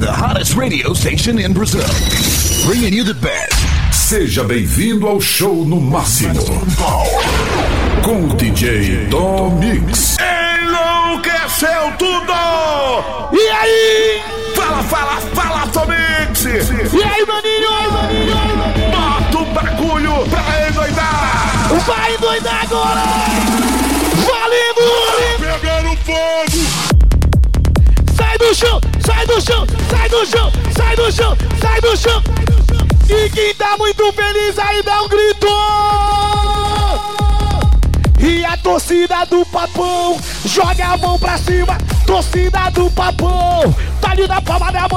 the hottest radio station in Brazil, bringing you the best. Seja bem-vindo ao show no máximo, com o DJ Tom Mix. Enlouqueceu tudo! E aí? Fala, Tom Mix! E aí, maninho? Bota o bagulho pra endoidar! Vai endoidar agora! Valendo! Pegando fogo! Sai do chão! E quem tá muito feliz aí dá um grito! E a torcida do Papão joga a mão pra cima. Torcida do Papão tá ali na palma da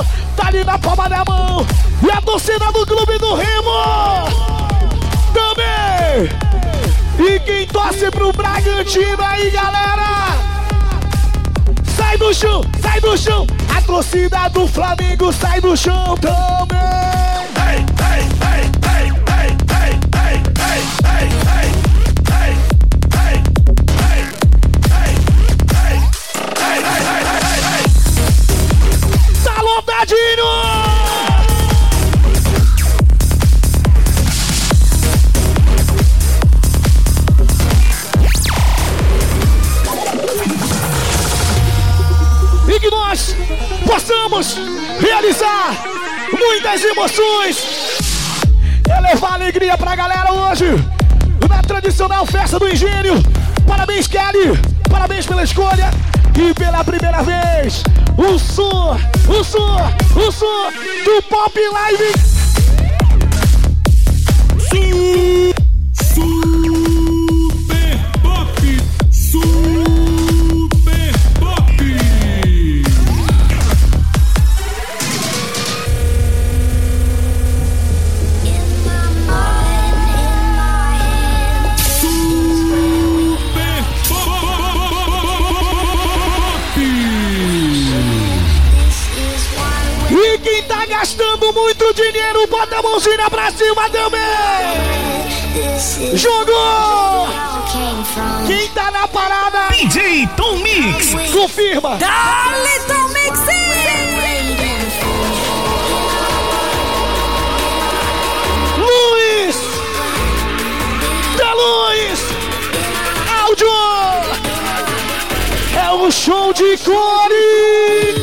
mão. E a torcida do Clube do Remo também. E quem torce pro Bragantino aí, galera, sai do chão. A torcida do Flamengo sai do chão também. Tá lotadinho! E que nós possamos realizar muitas emoções e levar alegria pra galera hoje na tradicional festa do Engenho. Parabéns, Kelly, parabéns pela escolha e pela primeira vez o som do Pop Live. Gastando muito dinheiro, bota a mãozinha pra cima também. Jogou! Quem tá na parada? DJ Tom Mix. Confirma. Dale, Tom Mix. Luiz. Áudio. É um show de cores.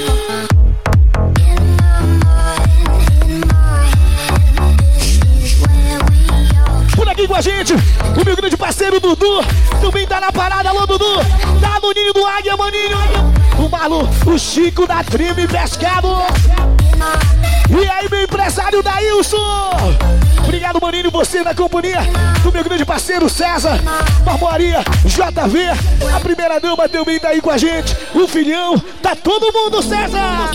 Aqui com a gente, o meu grande parceiro Dudu também tá na parada. Alô, Dudu, tá no ninho do Águia, maninho. O Marlon, o Chico da Trime Pescado. E aí, meu empresário Daílson. Obrigado, maninho, você na companhia do meu grande parceiro César, Barboaria, JV. A primeira dama também tá aí com a gente. O filhão, tá todo mundo, César.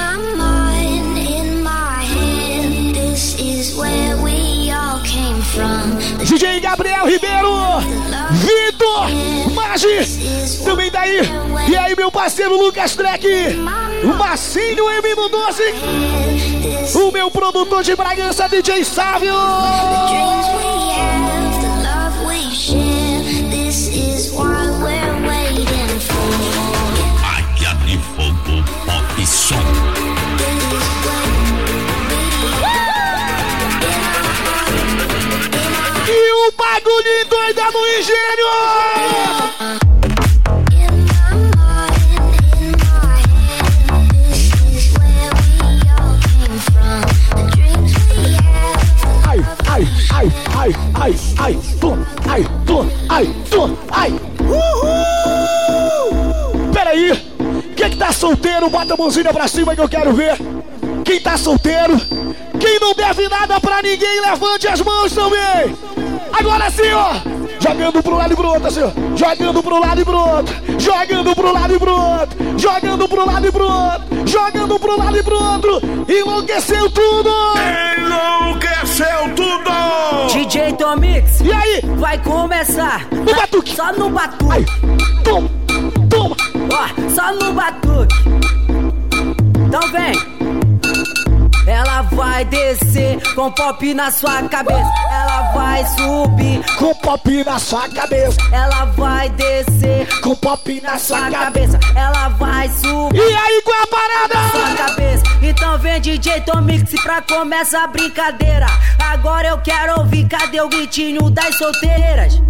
DJ Gabriel Ribeiro, Vitor, Magi, também daí. E aí, meu parceiro Lucas Trek, o Marcinho M12, o meu produtor de Bragança, DJ Sávio. Águia de Fogo Pop Som. E o bagulho doido no Engenho! Ai. Uhul! Peraí, quem que tá solteiro, bota a mãozinha pra cima que eu quero ver. Quem tá solteiro, quem não deve nada pra ninguém, levante as mãos também. Agora sim, ó. Jogando pro lado e pro outro, assim, ó. Jogando pro lado e pro outro. Jogando pro lado e pro outro. Jogando pro lado e pro outro. Jogando pro lado e pro outro. Enlouqueceu tudo. Enlouqueceu tudo. DJ Tom Mix. E aí? Vai começar. No batuque. Só no batuque. Ai. Toma. Ó, só no batuque. Então vem. Ela vai descer com pop na sua cabeça. Ela vai subir com pop na sua cabeça. Ela vai descer com pop na sua cabeça. Ela vai subir. E aí, qual é a parada? Sua cabeça. vem DJ Tomix pra começar a brincadeira. Agora eu quero ouvir, cadê o gritinho das solteiras?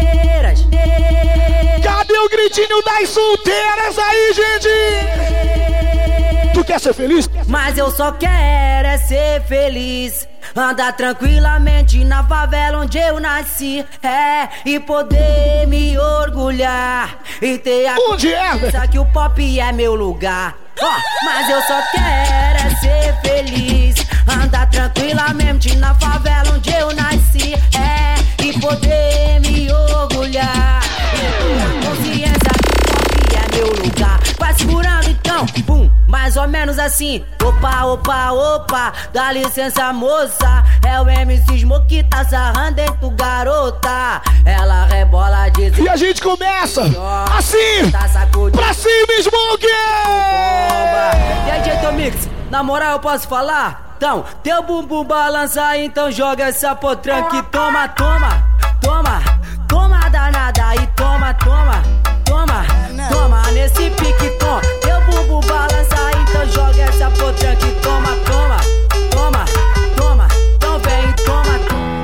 Cadê o gritinho das solteiras aí, gente? Tu quer ser feliz? Mas eu só quero é ser feliz. Andar tranquilamente na favela onde eu nasci. E poder me orgulhar. E ter a certeza que o pop é meu lugar. Mas eu só quero é ser feliz. Andar tranquilamente na favela onde eu nasci. E poder me orgulhar. E ter a consciência que o pop é meu lugar. Vai segurando então, pum, mais ou menos assim. Opa, opa, opa, dá licença moça. É o MC Smoke tá sarrando em tu garota. Ela rebola diz. E a gente começa assim, tá pra cima, Smoke! E aí, DJ Tomix, na moral eu posso falar? Então, teu bumbum balança, então joga essa potranca e toma, toma, toma, toma danada e toma, toma, toma, toma nesse pique, tom. Teu bumbum balança, então joga essa potranca e toma, toma, toma, toma, então vem e toma,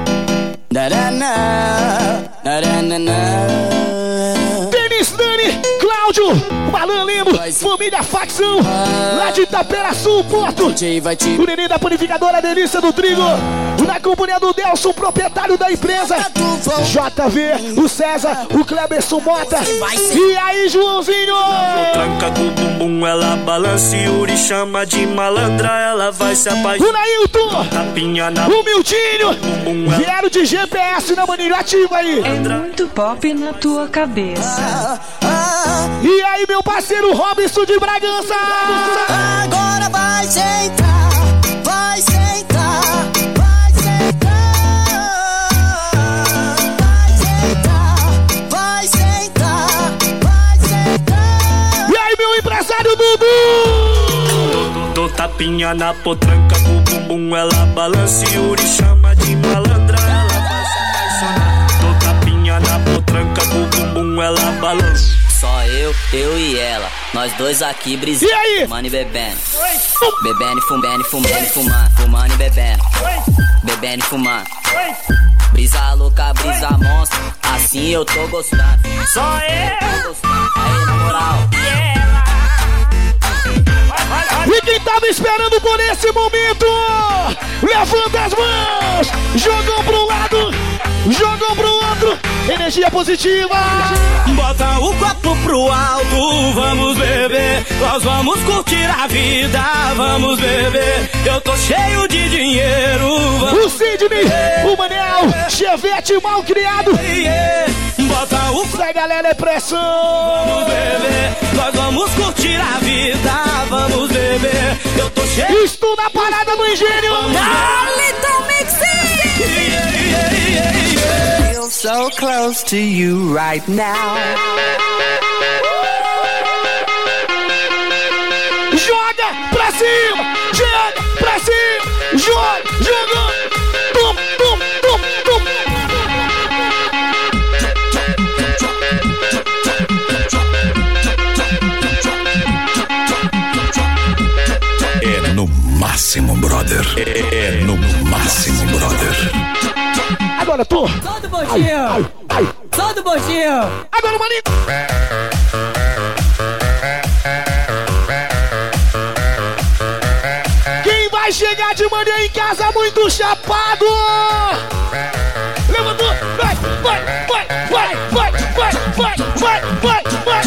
Denis, Dani, Cláudio, Balan Limo, família Facção, lá de Itaperaçu, Porto. O neném da panificadora Delícia do Trigo, na companhia do Delson, proprietário da empresa. JV, o César, o Cleberson Mota. E aí, Joãozinho? Tranca com o bumbum, ela balança e Yuri chama de malandra, ela vai se apaixonar. O Nailton, o Mildinho, vieram de GPS na maninho, ativa aí. É muito pop na tua cabeça. E aí, meu parceiro Robinson de Bragança? Agora vai sentar, vai sentar, vai sentar, vai sentar, vai sentar, vai sentar. E aí, meu empresário Dudu? Dou tapinha na potranca com o bumbum, ela balança e Yuri chama de malandra, ela vai se apaixonar. Dou tapinha na potranca com o bumbum, ela balança. Só eu e ela, nós dois aqui brisando, fumando e bebendo. Bebendo e fumando, fumando e bebendo. Bebendo e fumando. Brisa louca, brisa monstro, assim eu tô gostando. Só eu. Aí, na moral. E quem tava esperando por esse momento, levanta as mãos, jogam pro lado, jogam pro outro, energia positiva. Bota o copo pro alto, vamos beber, nós vamos curtir a vida, vamos beber. Eu tô cheio de dinheiro. O Sidney, o Manel, Chevette mal criado. Bota o sai, galera, é pressão. Vamos beber, nós vamos curtir a vida, vamos beber. Eu tô cheio. Estou na parada do engenho. Little Mixing. Feel so close to you right now. Joga pra cima, joga pra cima, joga, joga. Tum, tum, tum, tum. É no máximo, brother. É no máximo, brother. Agora tu. Só do bochinho. Só do bochinho. Agora, maninho. Quem vai chegar de manhã em casa muito chapado? Levantou. Vai, vai, vai, vai, vai, vai, vai, vai, vai, vai.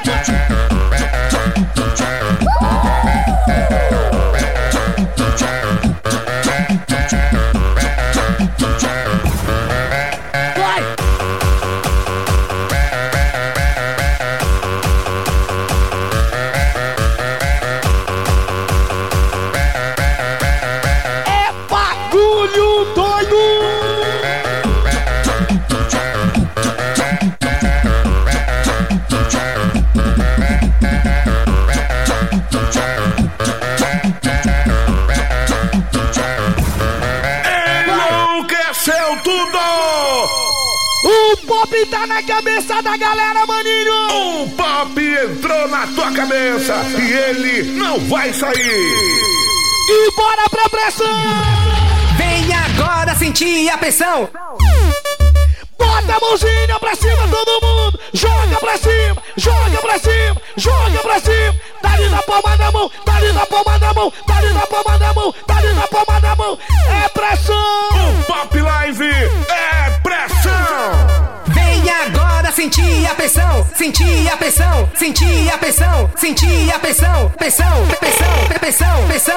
O pop tá na cabeça da galera, maninho! O pop entrou na tua cabeça e ele não vai sair! E bora pra pressão! Vem agora sentir a pressão! Bota a mãozinha pra cima, todo mundo! Joga pra cima, joga pra cima, joga pra cima! Dá-lhe na palma da mão, dá-lhe na palma da mão, dá-lhe na palma da mão, dá-lhe na palma da mão! É pressão! O Pop Live é pressão! Vem agora sentir a pressão, sentir a pressão, sentir a pressão, sentir a pressão, pressão, pressão, pressão, pressão,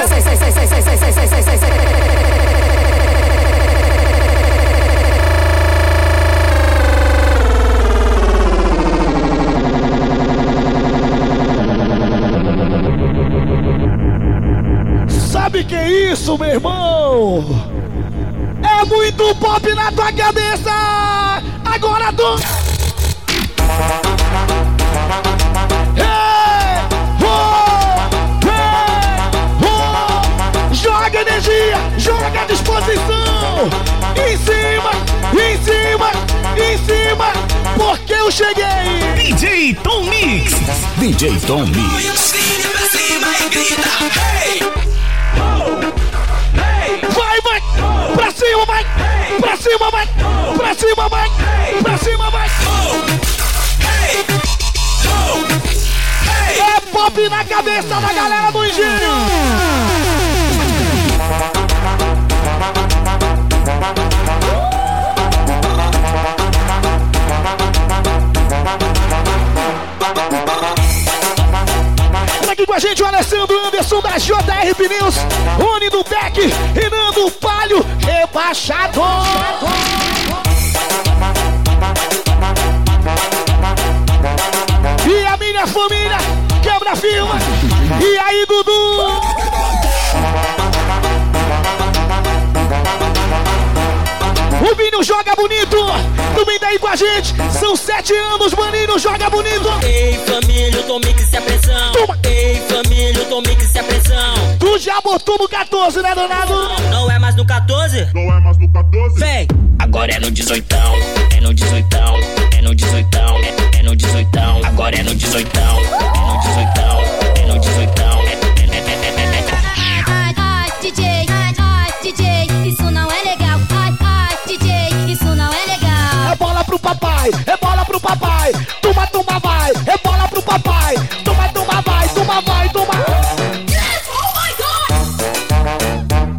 Sabe que é isso, meu irmão? É muito pop na tua cabeça! Agora tu... Hey, joga energia, joga a disposição! Em cima, em cima, em cima! Porque eu cheguei! DJ Tom Mix! DJ Tom Mix! Vai, vai! Pra cima, vai! Pra cima, vai! Pra cima, vai! Pra cima, vai! É pop na cabeça da galera do Engenho! Aqui com a gente o Alessandro Anderson da JR Pneus, Rony do Beck, Renan do Palio, rebaixador. E a minha família, quebra a firma. E aí, Dudu? O Binho joga bonito, também tá aí com a gente. São 7 anos, Maninho joga bonito. Ei, família, o Tom Mix é pressão. Toma. Ei, família, o Tom Mix é pressão. Tu já botou no 14, né, danado? Não é mais no 14? Não é mais no 14? Vem! Agora é no 18ão, é no 18ão, é no 18ão, é no 18ão. Agora é no 18ão, é no 18ão, é no 18ão. Ai, DJ, isso não é legal. Ai, DJ, isso não é legal. É bola pro papai, é bola pro papai. Toma, toma, vai. É bola pro papai. Toma, toma, vai. Toma, vai, toma. Yes, oh my God!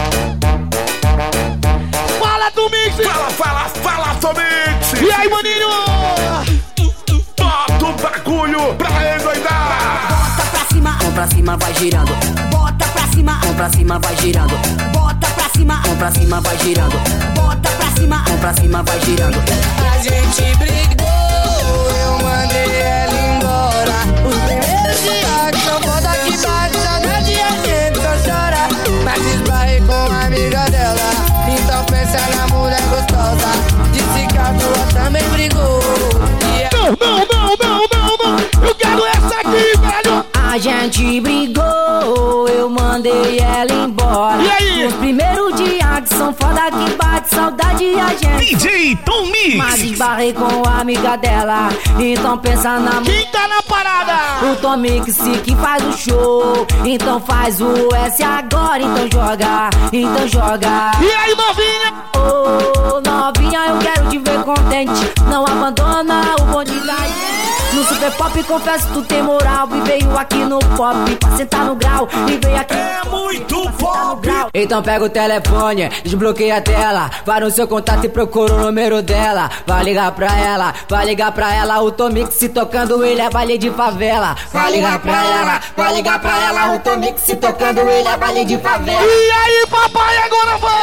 Fala do Mix. Fala, Tomix! E aí, maninho? Bota o bagulho pra endoidar! Bota pra cima, vai girando. Bota pra cima, vai girando. Bota pra cima, vai girando. Bota pra cima, vai girando. A gente brigou, eu mandei ela embora. Os primeiros dias que são foda que bate, saudade a gente só chora. Mas esbarrei com a amiga dela, então pensa na mulher gostosa. Disse que a tua também brigou. Não, eu quero essa aqui, velho. A gente brigou, eu mandei ela embora. E aí? Os primeiros dias que são foda que bate, saudade a gente. DJ Tom Mix! Mas esbarrei com a amiga dela, então pensa na Quem tá na parada? O Tom Mix que faz o show, então faz o S agora, então joga, então joga. E aí, novinha? Ô, novinha, eu quero te ver contente, não abandona o bonde da gente. No Super Pop, confesso, tu tem moral e veio aqui no pop pra sentar no grau. E veio aqui É muito pop! Então pega o telefone, desbloqueia a tela, vai no seu contato e procura o número dela. Vai ligar pra ela, o Tom Mix se tocando, ele é baile de favela. Vai ligar pra ela, o Tom Mix se tocando, ele é baile de favela. E aí, papai, agora vai!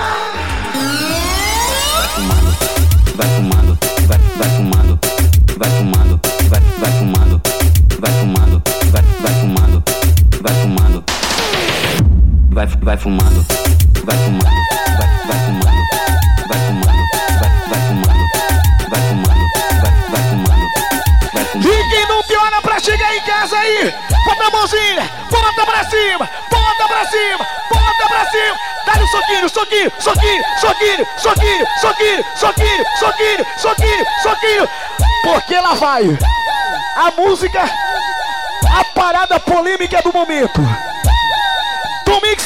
Vai fumando, vai fumando, vai fumando, vai fumando, vai fumando, vai fumando, vai fumando, vai fumando, vai fumando, vai fumando, vai fumando, vai fumando, vai fumando, vai fumando, vai fumando. E quem não piora pra chegar em casa aí? Bota a mãozinha, bota pra cima, bota pra cima, bota pra cima. Dá-lhe um soquinho, soquinho, soquinho, soquinho, soquinho, soquinho, soquinho, soquinho, soquinho, soquinho. Porque lá vai a música, a parada polêmica do momento.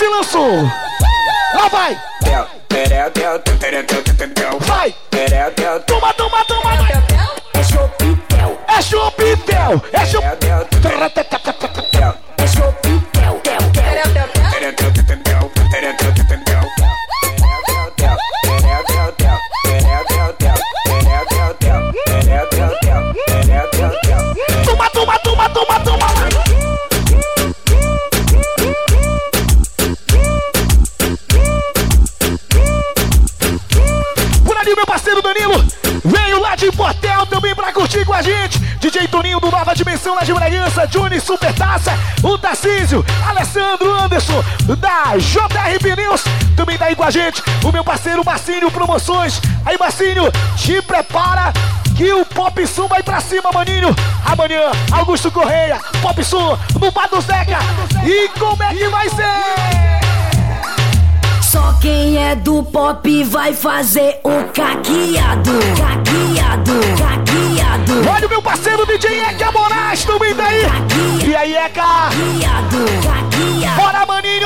se lançou. Lá vai. Vai. Toma, toma, toma. É Chopitel. É Chopitel. É Chopitel. É Chopitel. Toma, toma, toma, toma, toma. Por ali, meu parceiro Danilo veio lá de Portel também pra curtir com a gente. DJ Toninho do Nova Dimensão lá de Bragança, Johnny Supertaça, o Tarcísio, Alessandro Anderson da JR Pneus também tá aí com a gente. O meu parceiro Marcinho Promoções. Aí, Marcinho, te prepara que o Pop Som vai pra cima, maninho. Amanhã, Augusto Correia, Pop Som no Bar do Zeca. E como é que vai ser? Só quem é do pop vai fazer o caqueado. Caqueado, caqueado. Olha o meu parceiro DJ Eka Moraes também tá aí. E aí, Eka? Caqueado, caqueado. Bora, maninho.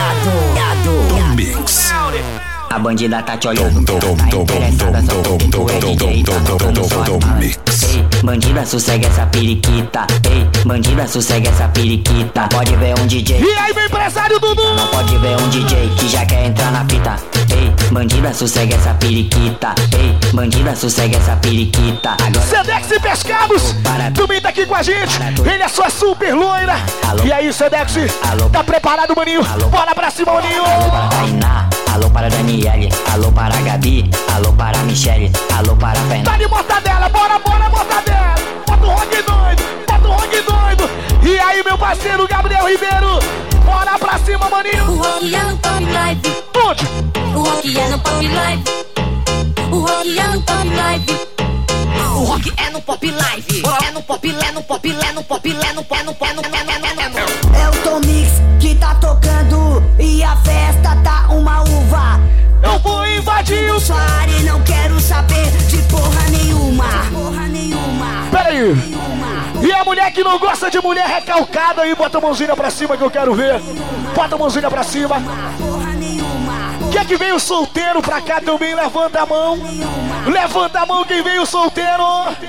Tom Mix. A bandida tá te olhando, tá interessada, só porque tu é DJ, tá tocando suas balas. Ei, bandida, sossega essa periquita. Ei, bandida, sossega essa periquita. Pode ver um DJ. E aí, meu empresário Dudu? Não pode ver um DJ que já quer entrar na fita. Ei, bandida, sossega essa periquita. Ei, bandida, sossega essa periquita. Agora Sedex e Pescados também tá aqui com a gente. Ele é sua super loira. Alô. E aí, Sedex? Alô. Tá preparado, maninho? Alô. Bora pra cima, maninho. alô para Tainá, alô para Daniele, alô para Gabi, alô para Michele, alô para Fernanda. Tá de mortadela, bora, bora, mortadela. Bota o rock doido, bota o rock doido. E aí, meu parceiro Gabriel Ribeiro. Bora pra cima, maninho. O rock é no Pop Live. Onde? O rock é no Pop Live. O rock é no Pop Live. O rock é no Pop Live. É no Pop, é no Pop, é no Pop, é no Pop, é no Pop, É o Tom Mix que tá tocando e a festa tá uma uva. Eu vou invadir o... Sorry, não quero saber de porra nenhuma. Porra nenhuma. Peraí. E a mulher que não gosta de mulher recalcada aí, bota a mãozinha pra cima que eu quero ver. Bota a mãozinha pra cima. Porra nenhuma. Quem é que veio solteiro pra cá também? Levanta a mão. Levanta a mão quem veio solteiro.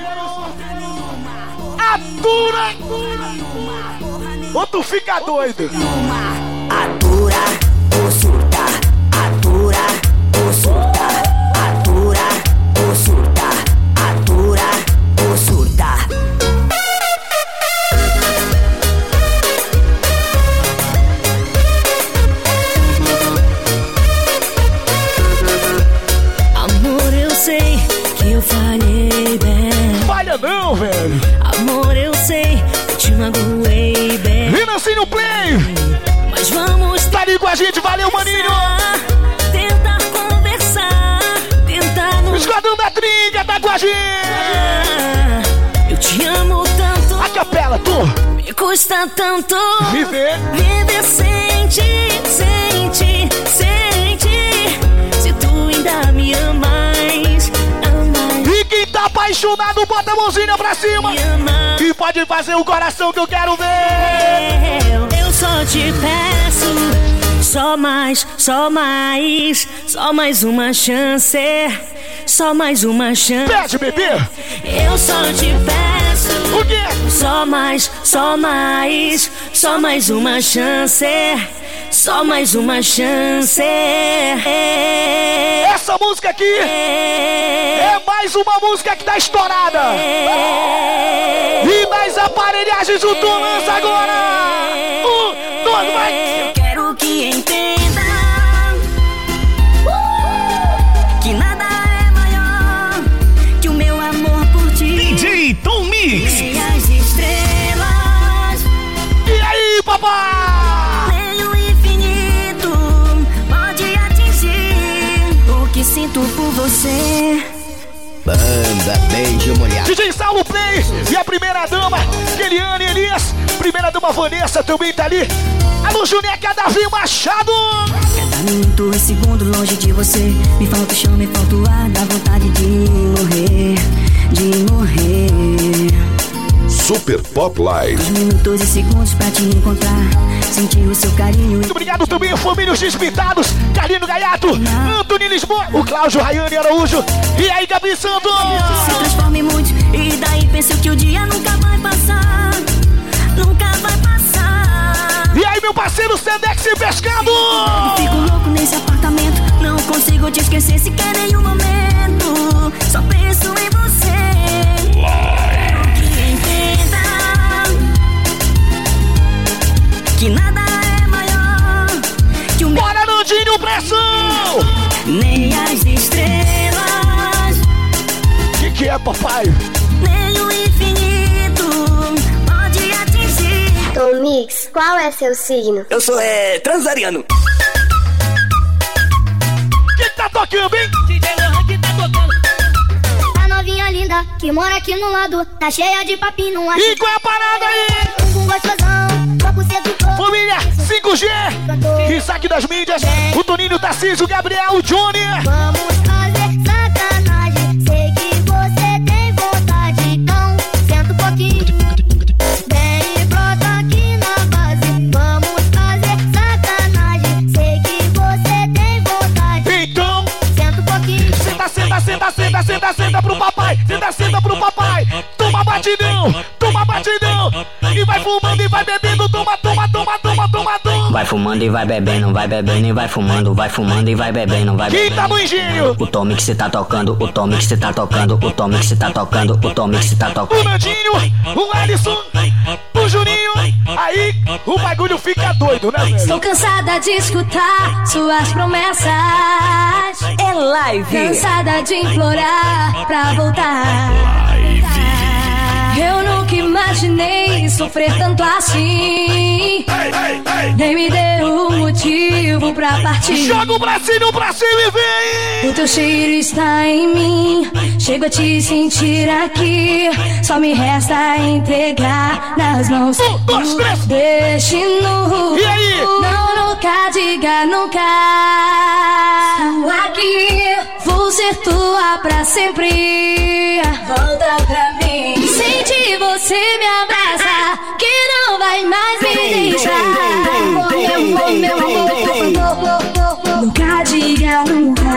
Atura. Ou tu fica doido. Atura ou surta. Atura ou surta. Atura ou surta. Atura ou surta. Amor, eu sei que eu falhei bem. Falha não, velho. Amor, eu sei que eu te magoei bem. Vinancinho Play. Mas vamos Tá ali com a gente, valeu, maninho. tentar conversar, tentar nos... Esquadrão da Trinca tá com a gente. Eu te amo tanto, A capela, tu. me custa tanto Viver. viver sente, sente, sente. Se tu ainda me amas, amas, E quem tá apaixonado, bota a mãozinha pra cima. me amas. E pode fazer o coração que eu quero ver. Eu só te peço, só mais, só mais, só mais uma chance, só mais uma chance. Pede, bebê. Eu só te peço, O quê? só mais, só mais, só mais uma chance, só mais uma chance. Essa música aqui é mais uma música que tá estourada. E nas aparelhagens o Tom lança agora. 1, 2, vai. Eu quero que entenda que nada é maior que o meu amor por ti. DJ Tom Mix. E as estrelas, E aí, papai? nem o infinito pode atingir o que sinto por você. Banda Beijo Molhado. DJ Saulo Play e a primeira dama, Keliane Elias. Primeira dama Vanessa também tá ali. Alô, Juneca Davi Machado. Cada minuto e segundo longe de você, me falta o chão, me falta o ar, dá vontade de morrer, de morrer. Super Pop Live. Minutos e segundos pra te encontrar. Sentir o seu carinho. Muito obrigado também, família Os Despintados, Carlinho Gaiato, Antônio Lisboa, o Cláudio Rayane Araújo. E aí, Gabi Santos? Se transforma em muito, e daí penso que o dia nunca vai passar. Nunca vai passar. E aí, meu parceiro Sedex Pescado? Fico louco nesse apartamento. Não consigo te esquecer sequer nenhum momento. Só penso em você. Que entenda que nada é maior que o meu. Bora, Nandinho, pressão! Nem as estrelas. Que é, papai? Nem o infinito pode atingir. Tom Mix, qual é seu signo? Eu sou transariano. Quem tá tocando, hein? DJ Lohan que tá tocando. A novinha linda que mora aqui no lado, tá cheia de papinho no ar. E qual é a parada aí? Um gostosão, papo sedutor. Família 5G, Isaac das mídias, o Toninho, Tarcísio, o Gabriel, o Johnny. Vamos fazer sacanagem, sei que você tem vontade, então senta um pouquinho. Vem e brota aqui na base, vamos fazer sacanagem, sei que você tem vontade, então senta um pouquinho. Senta pro papai, senta pro papai. Toma batidão. E vai fumando e vai bebendo, toma. Vai fumando e vai bebendo, vai bebendo e vai fumando, vai fumando e vai bebendo, vai bebendo. Quem tá no engenho? O Tom Mix tá tocando, o Tom Mix tá tocando, o Tom Mix tá tocando, o Tom Mix tá tocando. O Nandinho, o Alisson, o Juninho, aí o bagulho fica doido, né, velho? Estou cansada de escutar suas promessas. É live. Cansada de implorar pra voltar. Eu nunca imaginei sofrer tanto assim. Nem me deu um motivo pra partir. Joga o bracinho pra cima e vem. O teu cheiro está em mim. Chego a te sentir aqui. Só me resta entregar nas mãos do destino. E aí? Não, nunca diga nunca. Aqui vou ser tua pra sempre. Volta pra mim. Sente você me abraça, que não vai mais me deixar. Meu amor, nunca diga nunca.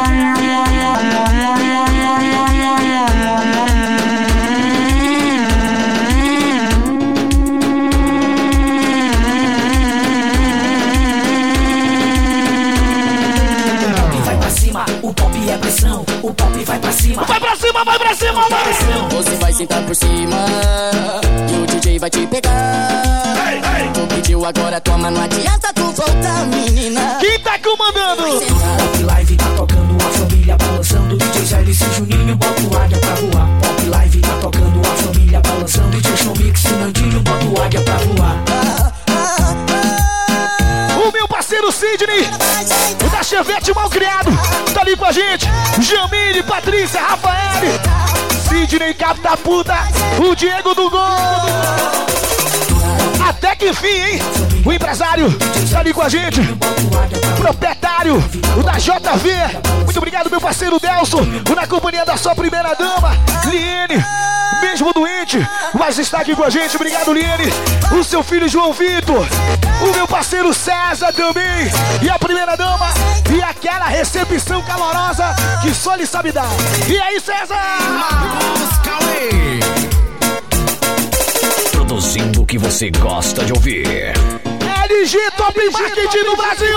Vai pra cima, o pop é pressão. O pop vai pra cima. Vai pra cima, vai. Você vai sentar por cima e o DJ vai te pegar. Tu pediu, agora toma, não adianta tu voltar, menina. Quem tá comandando? Pop Live tá tocando, a família balançando. DJ Célice e Juninho, bota o águia pra voar. Pop Live tá tocando, a família balançando. DJ Tom Mix e Nandinho, bota o águia pra voar. O meu parceiro Sidney, o da Chevette Malcriado, tá ali com a gente. Jamile, Patrícia, Rafael, Sidney Capta Puta, o Diego do Gol. Até que enfim, hein? O empresário tá ali com a gente. Proprietário, o da JV. Muito obrigado, meu parceiro Delson. O na companhia da sua primeira dama, Liene. Mesmo doente, mas está aqui com a gente. Obrigado, Liene. O seu filho João Vitor. O meu parceiro César também. E a primeira dama. E aquela recepção calorosa que só ele sabe dar. E aí, César? Produzindo o que você gosta de ouvir. LG Top Marketing do Brasil.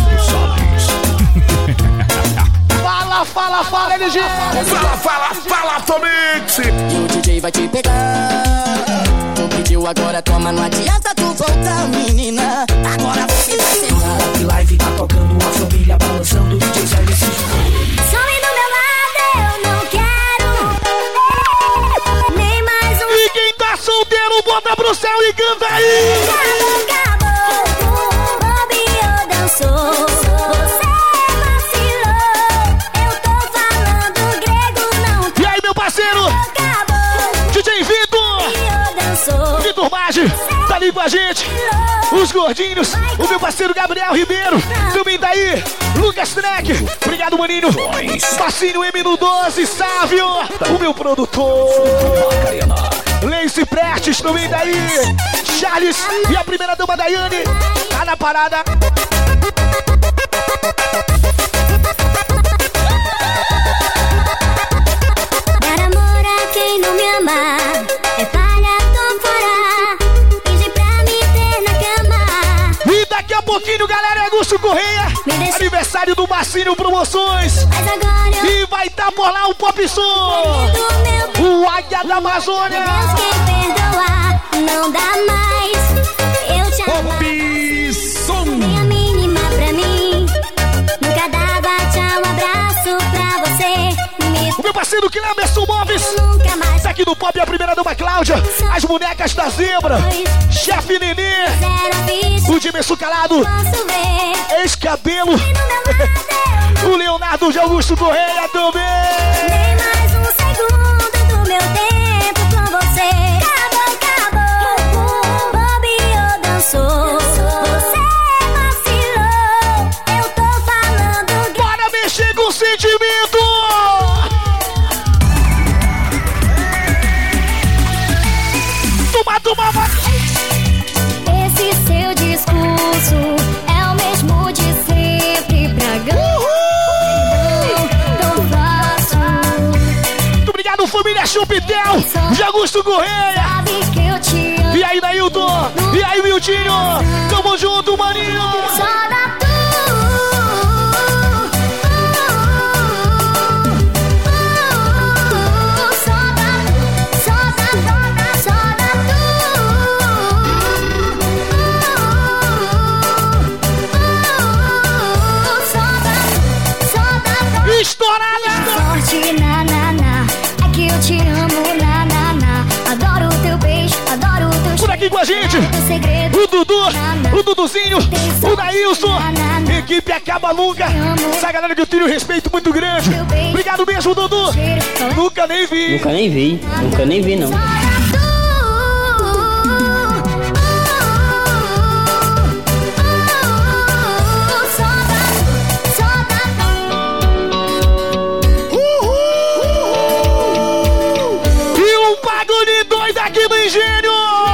Fala, LG. Fala, Tom Mix. E o DJ vai te pegar. Tu pediu, agora toma, não adianta tu voltar, menina. Agora você vai sentar. Pop Live tá tocando, a família balançando. DJ Célice e Juninho. Some do meu lado, eu não quero nem mais um. E quem tá solteiro, bota pro céu e canta aí. Acabou, o Bobinho dançou. Você vacilou, eu tô falando grego, não. E aí, meu parceiro? Acabou, DJ Vitor Maggi, tá ali com a gente. Os gordinhos, o meu parceiro Gabriel Ribeiro, também tá aí. Lucas Trek, obrigado, maninho. Passinho M no 12, Sávio, o meu produtor. MC Prestes também daí. Charles e a primeira dama Daiane. Tá na parada. Para namorar quem não me ama é palha, tô fora. Finge pra me ter na cama. E daqui a pouquinho, galera, Augusto Correia. Aniversário do Marcinho Promoções. Mas agora e vai tá por lá o Pop Som. O Águia da Amazônia. Deus quem perdoa, não dá mais. Eu te amo. Pop Som. Nem a mínima pra mim. Nunca dava tchau, abraço pra você. O meu parceiro Clemerson Móveis. Nunca mais. Tá aqui no Pop, a primeira dama Cláudia. As bonecas da Zebra. Chefe Nenê. O Dimerson Calado. Ex-Cabelo. O Leonardo de Augusto Correia também. Nem mais um segundo do meu tempo com você. Acabou. Bobeou, dançou. Você vacilou. Eu tô falando. Bora mexer com sentimento. Toma. Esse seu discurso é o mesmo de sempre pra ganhar. Tão fácil. Muito obrigado, família Chupitel de Augusto Correia. Sabe que eu te amo. E aí, Nailton? E aí, Miltinho? Tamo junto, maninho. Só dá tu. Estourada! Sorte, na, é que eu te amo, na. Adoro o teu beijo, adoro o teu por aqui com a gente, o Dudu, o Duduzinho, o Nailson, equipe Acaba Nunca. Essa galera que eu tenho um respeito muito grande. Obrigado mesmo, Dudu. Nunca nem vi, não. Aqui do Engenho!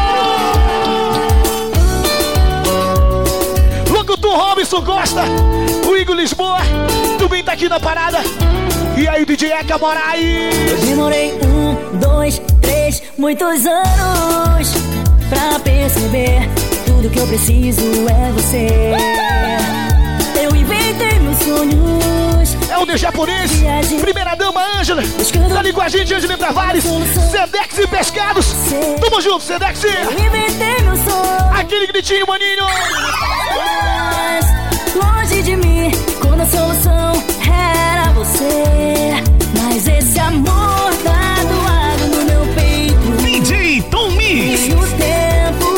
Locutor Robinson Costa, o Igor Lisboa, também tá aqui na parada. E aí, DJ Eka Moraes? Eu demorei 1, 2, 3, muitos anos pra perceber tudo que eu preciso é você. Eu inventei meus sonhos. É o de japonês, primeira dama Ângela. Tá ali com a gente, Ângela Tavares, Sedex e Pescados. Tamo junto, Sedex. Eu inventei meu sonho. Aquele gritinho, maninho. Mas longe de mim, quando a solução era você. Mas esse amor tá doado no meu peito. DJ Tom Mix. E o tempo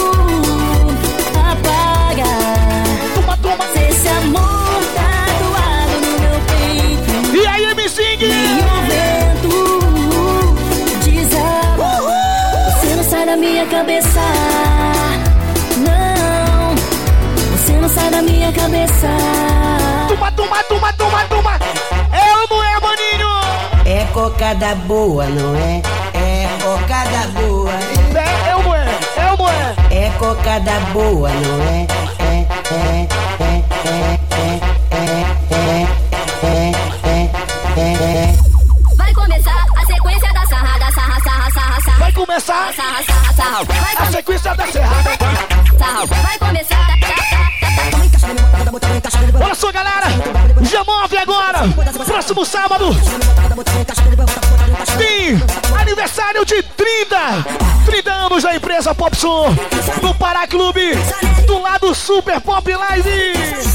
apaga. Toma. Esse amor tá doado no meu peito. E aí, MC? E o vento desaba. Você não sai da minha cabeça. Não, você não sai da minha cabeça. Toma. É ou não é, maninho? É cocada boa, não é? É cocada boa. É ou não é? É cocada boa, não é? Vai começar a sequência da sarrada, sarra. Vai começar a sequência da serrada. Vai começar. Olha só, galera, dia 9 agora, próximo sábado, tem aniversário de 30 anos da empresa Pop Som, no Pará Clube, do lado Super Pop Live.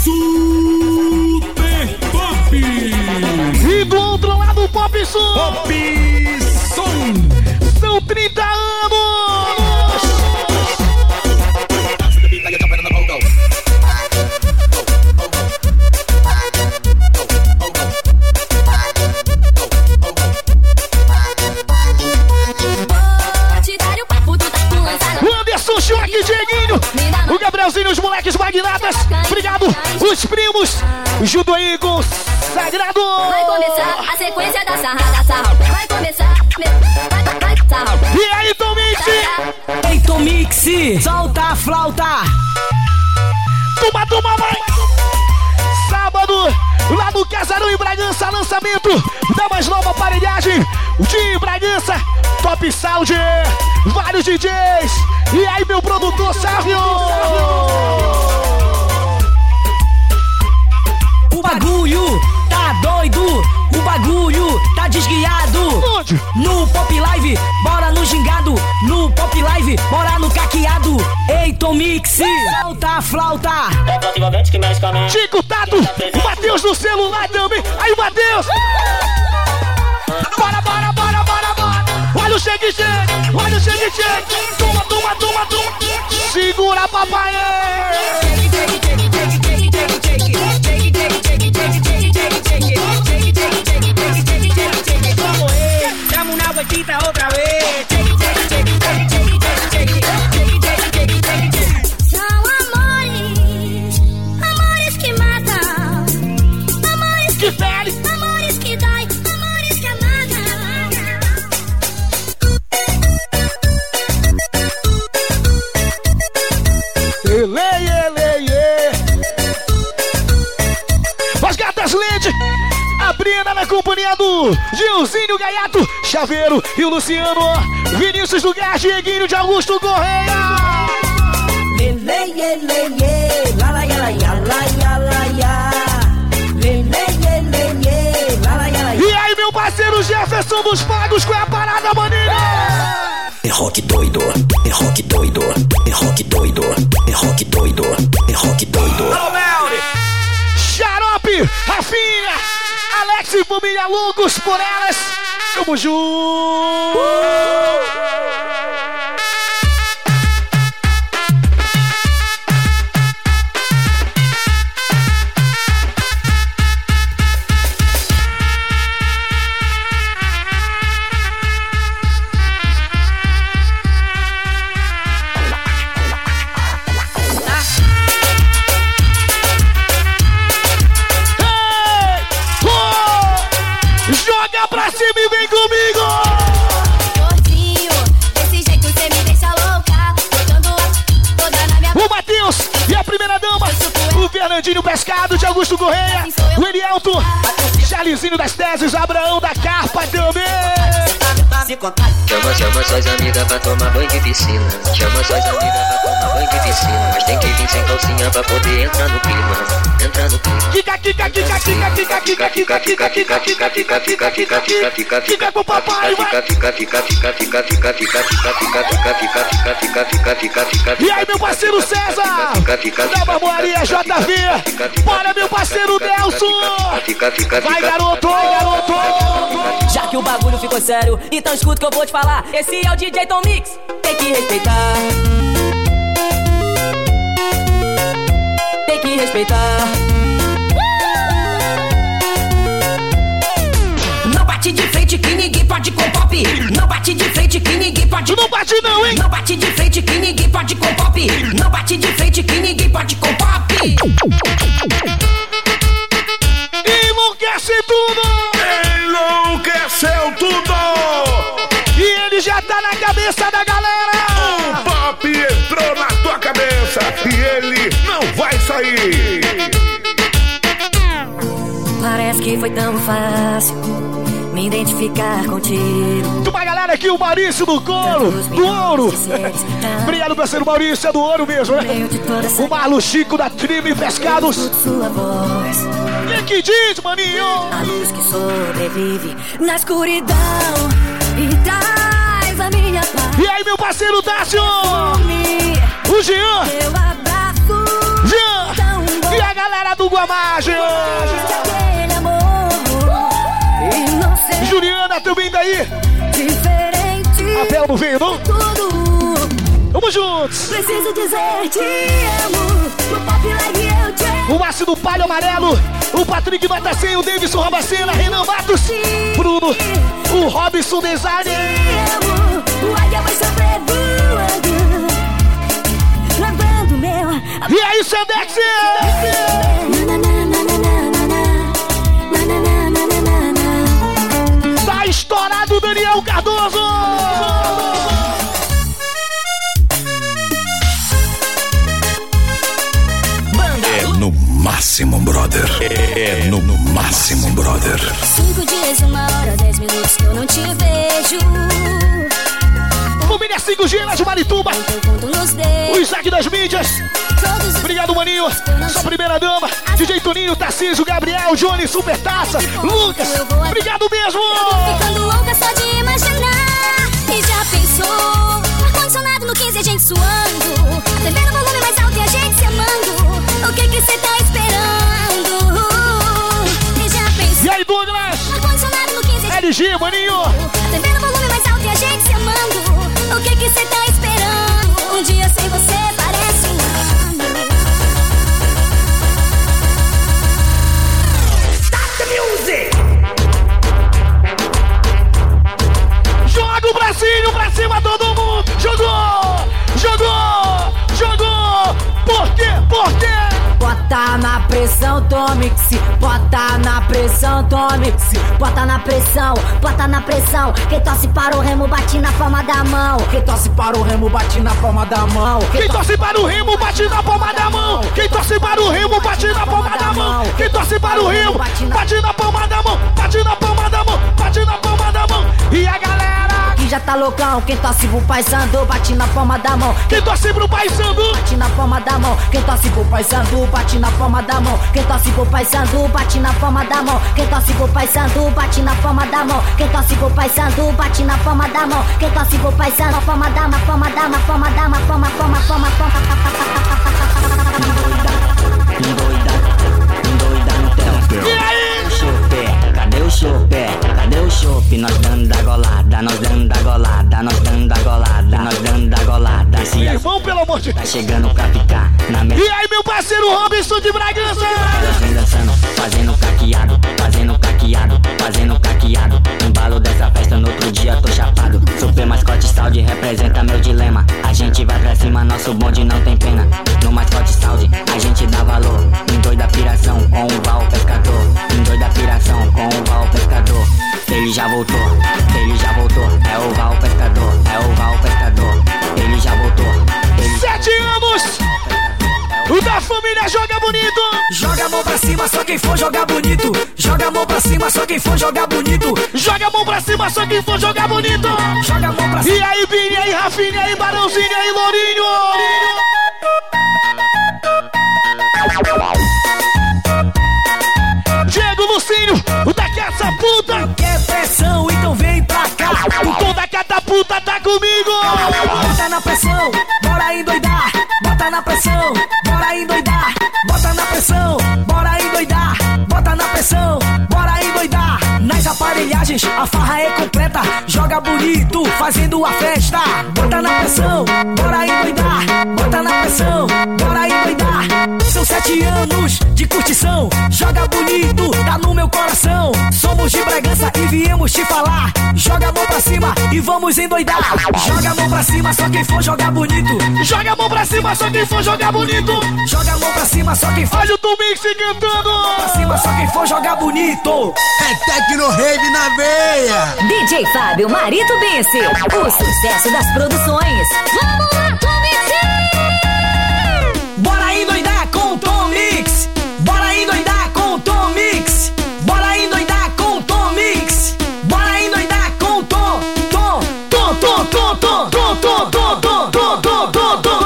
Super Pop. E do outro lado Pop Som. Pop Som. São 30 anos. Choque, Dieguinho, o Gabrielzinho, os moleques magnatas, obrigado, os primos, junto aí com o Sagrado. Vai começar a sequência da sarrada, sarra. Vai começar, vai. E aí, Tomite? Eito Mix, solta a flauta. Tuma, mãe. Sábado, lá no Casarão em Bragança, lançamento da mais nova aparelhagem de Bragança. Top Sound, vários DJs. E aí, meu produtor Sérgio? O bagulho tá doido, o bagulho tá desguiado. Onde? No Pop Live, bora no gingado. No Pop Live, bora no caqueado. Eito Mix, solta a flauta. Tico Tato, o Matheus no celular também. Aí, Matheus! Bora. Olha o chegue. Toma. Segura, papai. Dame una vueltita otra vez. São amores que matam, amores que ferem, amores que dói, amores que amagam. As gatas Lente, a Brina na companhia do Gilzinho Gaiato, Chaveiro e o Luciano, Vinícius do Gás, Dieguinho de Augusto Correia. E aí, meu parceiro Jefferson dos Pagos, qual é a parada, maninho? É rock doido, é rock doido, é rock doido, é rock doido, é rock doido. Xarope, Rafinha, Alex e família loucos por elas. Tamo junto. Fernandinho Pescado, de Augusto Correia, o Elielto, Charlezinho das Teses, Abraão da Carpa também. Chama suas amigas pra tomar banho de piscina. Chama suas amigas pra tomar banho de piscina. Mas tem que vir sem calcinha pra poder entrar no clima. Entrar no clima. Fica com o papai, e aí, meu parceiro César, da Barboaria JV. Bora, meu parceiro Nelson. Vai, garoto. Já que o bagulho ficou sério, então escuta o que eu vou te falar. Esse é o DJ Tom Mix, tem que respeitar. Tem que respeitar. Não bate de frente que ninguém pode com pop. Não bate de frente que ninguém pode. Não bate não, hein? Não bate de frente que ninguém pode com pop. Não bate de frente que ninguém pode com pop. Enlouquece tudo! Enlouqueceu tudo! E ele já tá na cabeça da galera! O pop entrou na tua cabeça e ele não vai sair! Parece que foi tão fácil me identificar contigo. Uma galera aqui, o Maurício do Couro, do Ouro. Obrigado, parceiro Maurício, é do Ouro mesmo, né? O Marlo Chico da Tribo e Pescados. Quem que diz, maninho? A luz que sobrevive na escuridão e traz a minha paz. E aí, meu parceiro Dácio? O Jean. Teu abraço. Jean. E a galera do Guamagem. Juliana também daí. Diferente. Abel não veio, não? Tudo. Vamos juntos. Preciso dizer te amo. No Pop Live eu te amo. O Márcio do Palho Amarelo. O Patrick Nota 100. O Davidson Rabacena. Renan Matos. Bruno. O Robson Design. Te amo. O águia vai sobrevoando. Lavando meu. E aí, Sedex? Tá estourado, Daniel Cardoso! máximo, brother. É no máximo, brother. 5 dias, 1 hora, 10 minutos que eu não te vejo. Família 5G lá de Marituba. O Isaac das mídias. Obrigado, maninho. Sua primeira dama. DJ Toninho, Tarcísio, Gabriel, Johnny, Super Taça, Lucas. Obrigado mesmo. Tô ficando louca só de imaginar. E já pensou? Ar-condicionado no 15 a gente suando. TV no volume mais alto e a gente se amando. O que que cê tá esperando? E já pensou? E aí, Douglas? Ar-condicionado no 15 a gente LG, maninho. TV no volume mais alto e a gente se amando. O que que cê tá esperando? Um dia sem você parece um ano. Start the music! Joga o bracinho pra cima, todo mundo! Jogou! Jogou! Jogou! Por quê? Por quê? Bota na pressão, Tomix. Bota na pressão, Tomix. Bota na pressão, bota na pressão. Quem torce para o remo, bate na palma da mão. Quem torce para o remo, bate na palma da mão. Quem torce para o remo, bate na palma da mão. Quem torce para o remo, bate na palma da mão. Quem torce para o remo, bate na palma da mão. Bate na palma da mão, bate na palma da mão. E a galera que já tá loucão, quem torce pro Pai Sandu, bate na palma da mão. Quem torce pro Pai Sandu, bate na palma da mão. Quem torce pro Pai Sandu, bate na palma da mão. Quem torce pro Pai Sandu, bate na palma da mão. Quem torce pro Pai Sandu, bate na palma da mão. Quem torce pro Pai Sandu, bate na palma da mão. Quem torce pro Pai Sandu, palma da mão, palma da mão, palma da mão, palma, palma, palma, palma. Endoida no tempo. E aí? Cadê o chope? Cadê o chope? Nós dando da golada, nós dando da golada, nós dando da golada, nós dando da golada. Se irmão, pelo amor de Deus, tá chegando pra ficar na mesa. E aí, meu parceiro Robinson de Bragança? Elas vem dançando, fazendo caqueado, fazendo caqueado, fazendo caqueado. Embalo dessa festa, no outro dia tô chapado. Super mascote Saúde representa meu dilema. A gente vai pra cima, nosso bonde não tem pena. No mascote Saúde, a gente dá valor. Endoida piração com o Val Pescador. Endoida piração com o Val Pescador. Ele já voltou, ele já voltou. É o Val Pescador, é o Val Pescador. Ele já voltou. 7 anos! O da família joga bonito! Joga a mão pra cima, só quem for jogar bonito. Joga a mão pra cima, só quem for jogar bonito. Joga a mão pra cima, só quem for jogar bonito. Joga a mão pra cima. E aí, Bini, e aí, Rafinha, e aí, Barãozinho, e aí, Lourinho. Diego Lucinho, o da catapulta. Quer pressão, então vem pra cá. O tom da catapulta tá comigo. Bota na pressão, bora endoidar. Bota na pressão, bora endoidar. Bota na pressão, bora endoidar. Bota na pressão, bora endoidar. Nas aparelhagens, a farra é completa. Joga bonito, fazendo a festa. Bota na pressão, bora endoidar. Bota na pressão, bora endoidar. São 7 anos de curtição. Joga bonito, tá no meu coração. Somos de Bragança e viemos te falar. Joga a mão pra cima e vamos endoidar. Joga a mão pra cima, só quem for jogar bonito. Joga a mão pra cima, só quem for jogar bonito. Joga a mão pra cima, só quem for. Olha o Tomix cantando. Pra cima, só quem for jogar bonito. É Tecno Rave na veia. DJ Fábio Marito Bense, o sucesso das produções. Vamos lá, Tomix! Bora endoidar com o Tomix. Bora endoidar com o Tomix. Bora endoidar com o Tomix. Bora endoidar com o Tom. Tom, Tom, Tom, Tom, Tom, Tom, Tom, Tom, Tom, Tom, Tom, Tom, Tom, Tom.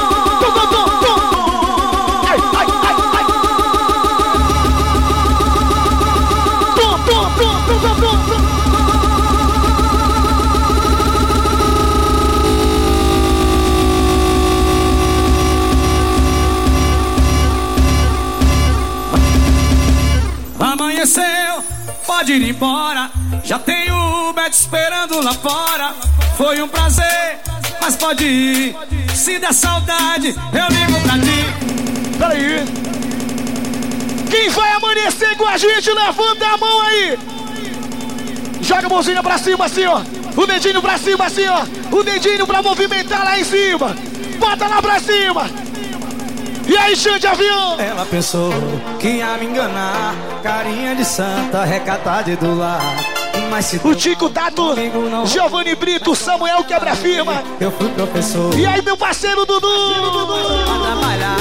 Amanheceu, pode ir embora. Já tem o Uber te esperando lá fora. Foi um prazer, mas pode ir. Se der saudade, eu ligo pra ti. Peraí. Quem vai amanhecer com a gente, levanta a mão aí. Joga a mãozinha pra cima assim, ó. O dedinho pra cima assim, ó. O dedinho pra movimentar lá em cima. Bota lá pra cima. E aí, Xande Avião? Ela pensou que ia me enganar. Carinha de santa, recatada do lar. Mas se o Tico Tato, Giovanni Brito, Samuel Quebra Firma. Eu fui professor. E aí, meu parceiro Dudu? Pra trabalhar. O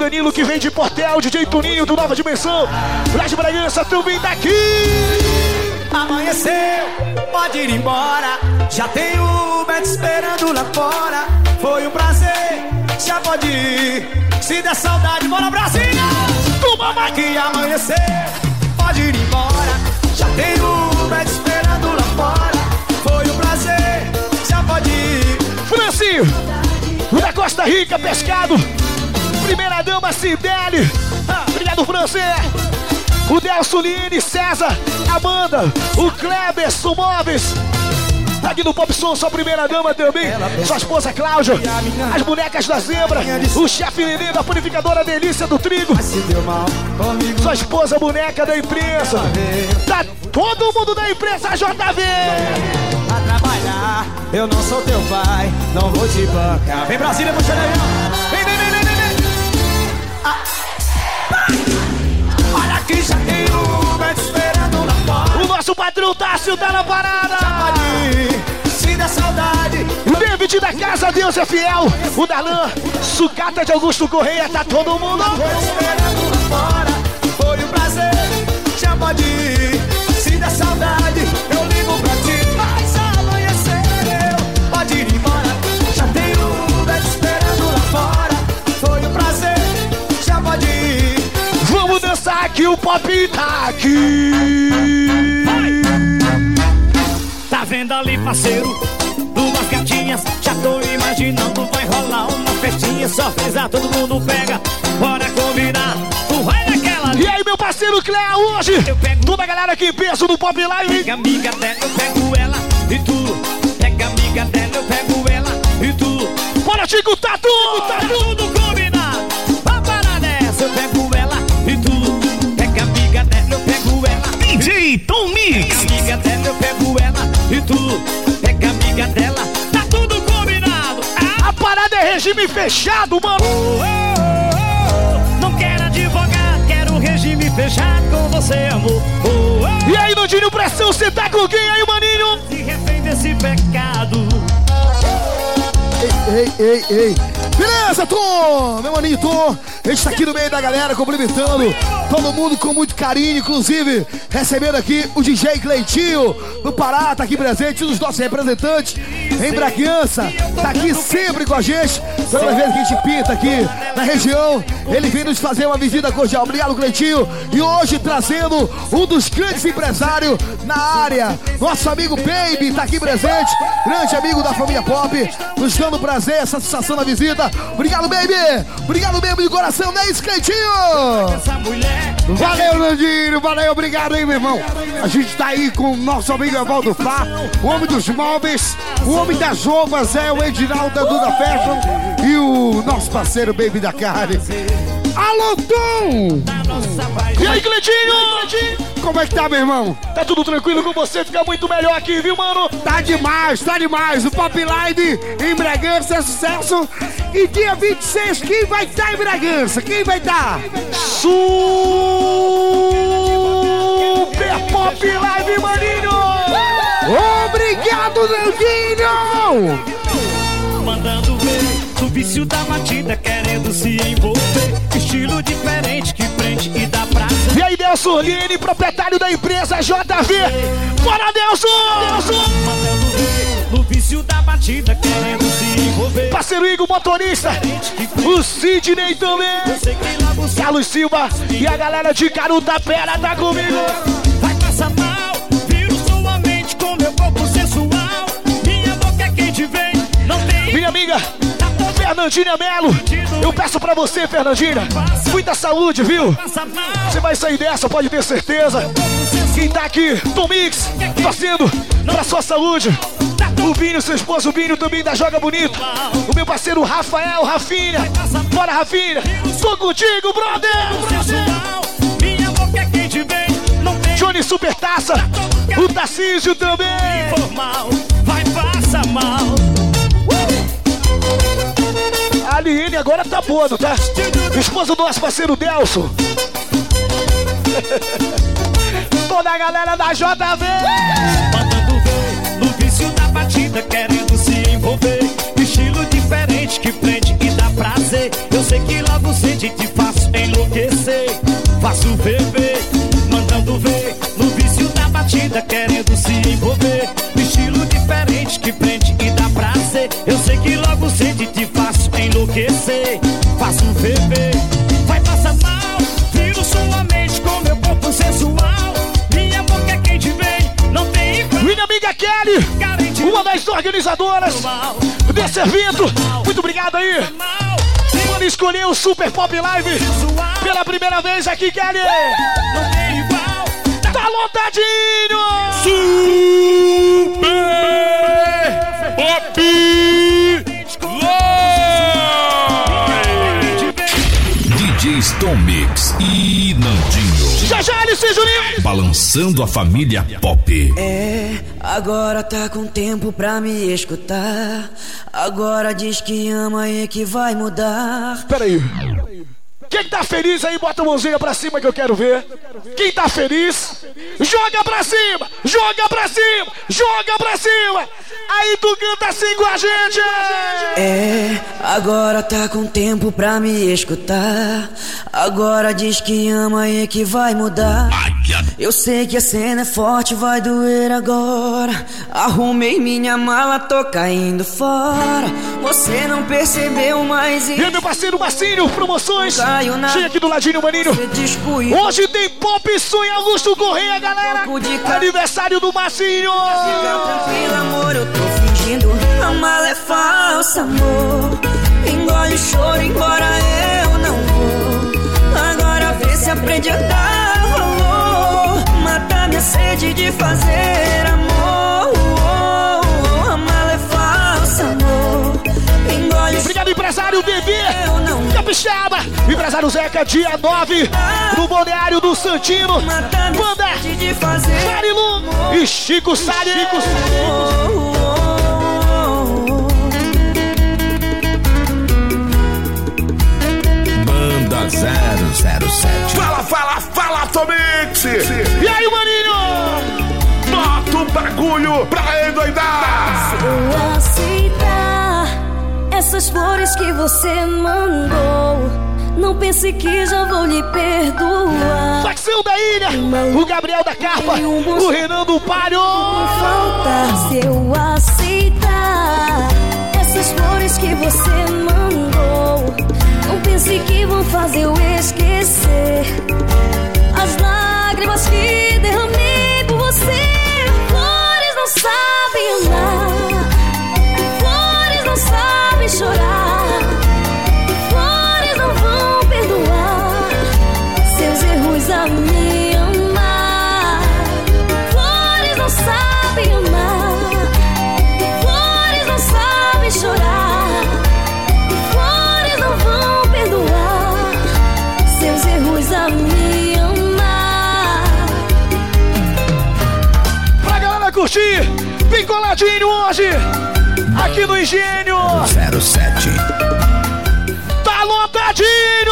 Danilo que vem de Portel, DJ Toninho do Nova Dimensão. Las Bragança também tá aqui. Amanheceu, pode ir embora. Já tem o Uber esperando lá fora. Foi um prazer, já pode ir. Se der saudade, bora Brasília. Toma aqui, amanheceu, pode ir embora. Já tem o Uber esperando lá fora. Foi um prazer, já pode ir. Francinho, o da Costa Rica, pescado. Primeira dama, Cibele. Obrigado, Francinho. O Delso Line, César, Amanda, o Kleberson Móveis. Tá aqui no Pop Som, sua primeira dama também. Sua esposa Cláudia, as bonecas da Zebra, o chefe Nenê da purificadora Delícia do Trigo. Sua esposa boneca da imprensa. Tá todo mundo da imprensa, JV. A trabalhar, eu não sou teu pai, não vou te bancar. Vem Brasília, puxa aí. Vem, vem, vem, vem, vem. Olha aqui, já tem o Uber esperando lá fora. O nosso patrão Tássio tá na parada. Já pode ir, se der saudade. O David da Casa Deus é Fiel. O Darlan, sucata de Augusto Correia, tá todo mundo esperando lá fora. Foi um prazer, já pode ir. Se der saudade, eu ligo pra ti. Mas amanheceu, pode ir embora. Já tem o Uber esperando lá fora. Foi um prazer, já pode ir. Vamos dançar aqui, o pop tá aqui. Tá vendo ali, parceiro? Duas gatinhas, já tô imaginando. Vai rolar uma festinha, surpresa, todo mundo pega. Bora combinar, tu vai naquela. E aí, meu parceiro Cléa, hoje toda a galera aqui em peso no Pop Live. Pega amiga dela, eu pego ela e tu. Pega amiga dela, eu pego ela e tu. Bora, Tico, tá tudo, tá tudo combinado. Vai parar dessa, eu pego ela e tu. Pega amiga dela, eu pego ela. DJ Tom Mix. Pega amiga dela, eu pego ela e tu. Pega amiga dela, tá tudo combinado. A parada é regime fechado, mano. Não quero advogar, quero regime fechado com você, amor. E aí, Nandinho Pressão, você tá com quem aí, maninho? Se arrepende desse pecado. Ei. Beleza, Tom? Meu maninho Tom, a gente tá aqui no meio da galera cumprimentando todo mundo com muito carinho, inclusive recebendo aqui o DJ Cleitinho do Pará, tá aqui presente, um dos nossos representantes em Bragança, tá aqui sempre com a gente, toda vez que a gente pinta aqui na região, ele vem nos fazer uma visita cordial. Obrigado, Cleitinho, e hoje trazendo um dos grandes empresários na área, nosso amigo Baby, tá aqui presente, grande amigo da família Pop, nos dando prazer, satisfação na visita. Obrigado, Baby! Obrigado mesmo de coração, né, Cleitinho? Valeu, Nandinho! Valeu, obrigado aí, meu irmão! A gente tá aí com o nosso amigo Evaldo Fá, o homem dos móveis, o homem das roupas, é o Edinaldo da Duda Fashion e o nosso parceiro Baby da Carne. Alô, Tom! E aí, Cleitinho? Como é que tá, meu irmão? Tá tudo tranquilo com você? Fica muito melhor aqui, viu, mano? Tá demais! O Pop Live em Bragança é sucesso. E dia 26, quem vai estar em Bragança? Quem vai estar? Super Pop Live, maninho! Obrigado, Nandinho! Mandando ver o vício da batida, querendo se envolver. Estilo diferente que prende e dá prazer. E aí, Nelson Lini, proprietário da empresa JV. Bora, Nelson! Mandando ver o vício da batida, querendo se envolver. Parceiro Igor, motorista. O Sidney também. Carlos Silva e a galera de Carutapera tá comigo. Vai passar mal, viro sua mente com meu corpo sensual. Minha boca é quem te vem, não tem. Minha amiga Fernandinha Melo, eu peço pra você, Fernandinha, muita saúde, viu? Você vai sair dessa, pode ter certeza. Quem tá aqui, Tom Mix, torcendo pra sua saúde. O Binho, seu esposo, o Binho também da Joga Bonito. O meu parceiro Rafael, Rafinha. Bora, Rafinha, tô contigo, brother. Johnny Super Taça, o Tarcísio também. Vai passar mal. A Aliene agora tá boa, não tá? Esposa do nosso parceiro Delson. Toda a galera da JV. Mandando ver no vício da batida, querendo se envolver. Estilo diferente que prende e dá prazer. Eu sei que logo sente, te faço enlouquecer. Faço beber, mandando ver, no vício da batida, querendo se envolver. No estilo diferente que prende e dá prazer. Eu sei que logo sente, te faço enlouquecer. Faço beber, vai passar mal, viro sua mente com meu corpo sensual. Minha boca é quente vem, não tem igual. Minha amiga Kelly, uma das organizadoras desse evento. Muito obrigado aí. Quando escolheu o Super Pop Live pela primeira vez aqui, Kelly. Não tem igual. Tá lotadinho! Super Pop DJs Tom Mix e Nandinho. Já, Alice Juninho. Balançando a família Pop. Agora tá com tempo pra me escutar. Agora diz que ama e que vai mudar. Peraí. Quem tá feliz aí, bota a mãozinha pra cima que eu quero ver. Quem tá feliz, joga pra cima, joga pra cima, joga pra cima. Aí tu canta assim com a gente. Agora tá com tempo pra me escutar. Agora diz que ama e que vai mudar. Eu sei que a cena é forte, vai doer agora. Arrumei minha mala, tô caindo fora. Você não percebeu mais isso. E meu parceiro Marcinho, promoções. Chega aqui do ladinho, maninho. Hoje tem Pop Som em Augusto Correia, galera. Aniversário do Marcinho. Fica tranquilo, amor, eu tô fingindo. A mala é falsa, amor. Engole o choro, embora eu não vou. Agora vê se aprende a dar valor. Mata minha sede de fazer amor. A mala é falsa, amor. Engole o obrigado, empresário Bebê Capixaba. Empresário Zeca, dia 9 no Balneário do Santino. Banda Marilu e Chico Sari. Banda 007. Fala, Tomix! E aí, maninho? Bota o bagulho pra endoidar! Se eu aceitar essas flores que você mandou, não pense que já vou lhe perdoar. Facção da Ilha, o Gabriel da Carpa, o Renan do Palho. Falta se eu aceitar essas flores que você mandou, não pense que vão fazer eu esquecer as lágrimas que derramei por você. Flores não sabem amar, flores não sabem chorar, flores não vão perdoar seus erros a me amar. Flores não sabem amar, flores não sabem chorar, flores não vão perdoar seus erros a me amar. Pra galera curtir, bem coladinho hoje, aqui no Engenho 07. Tá lotadinho!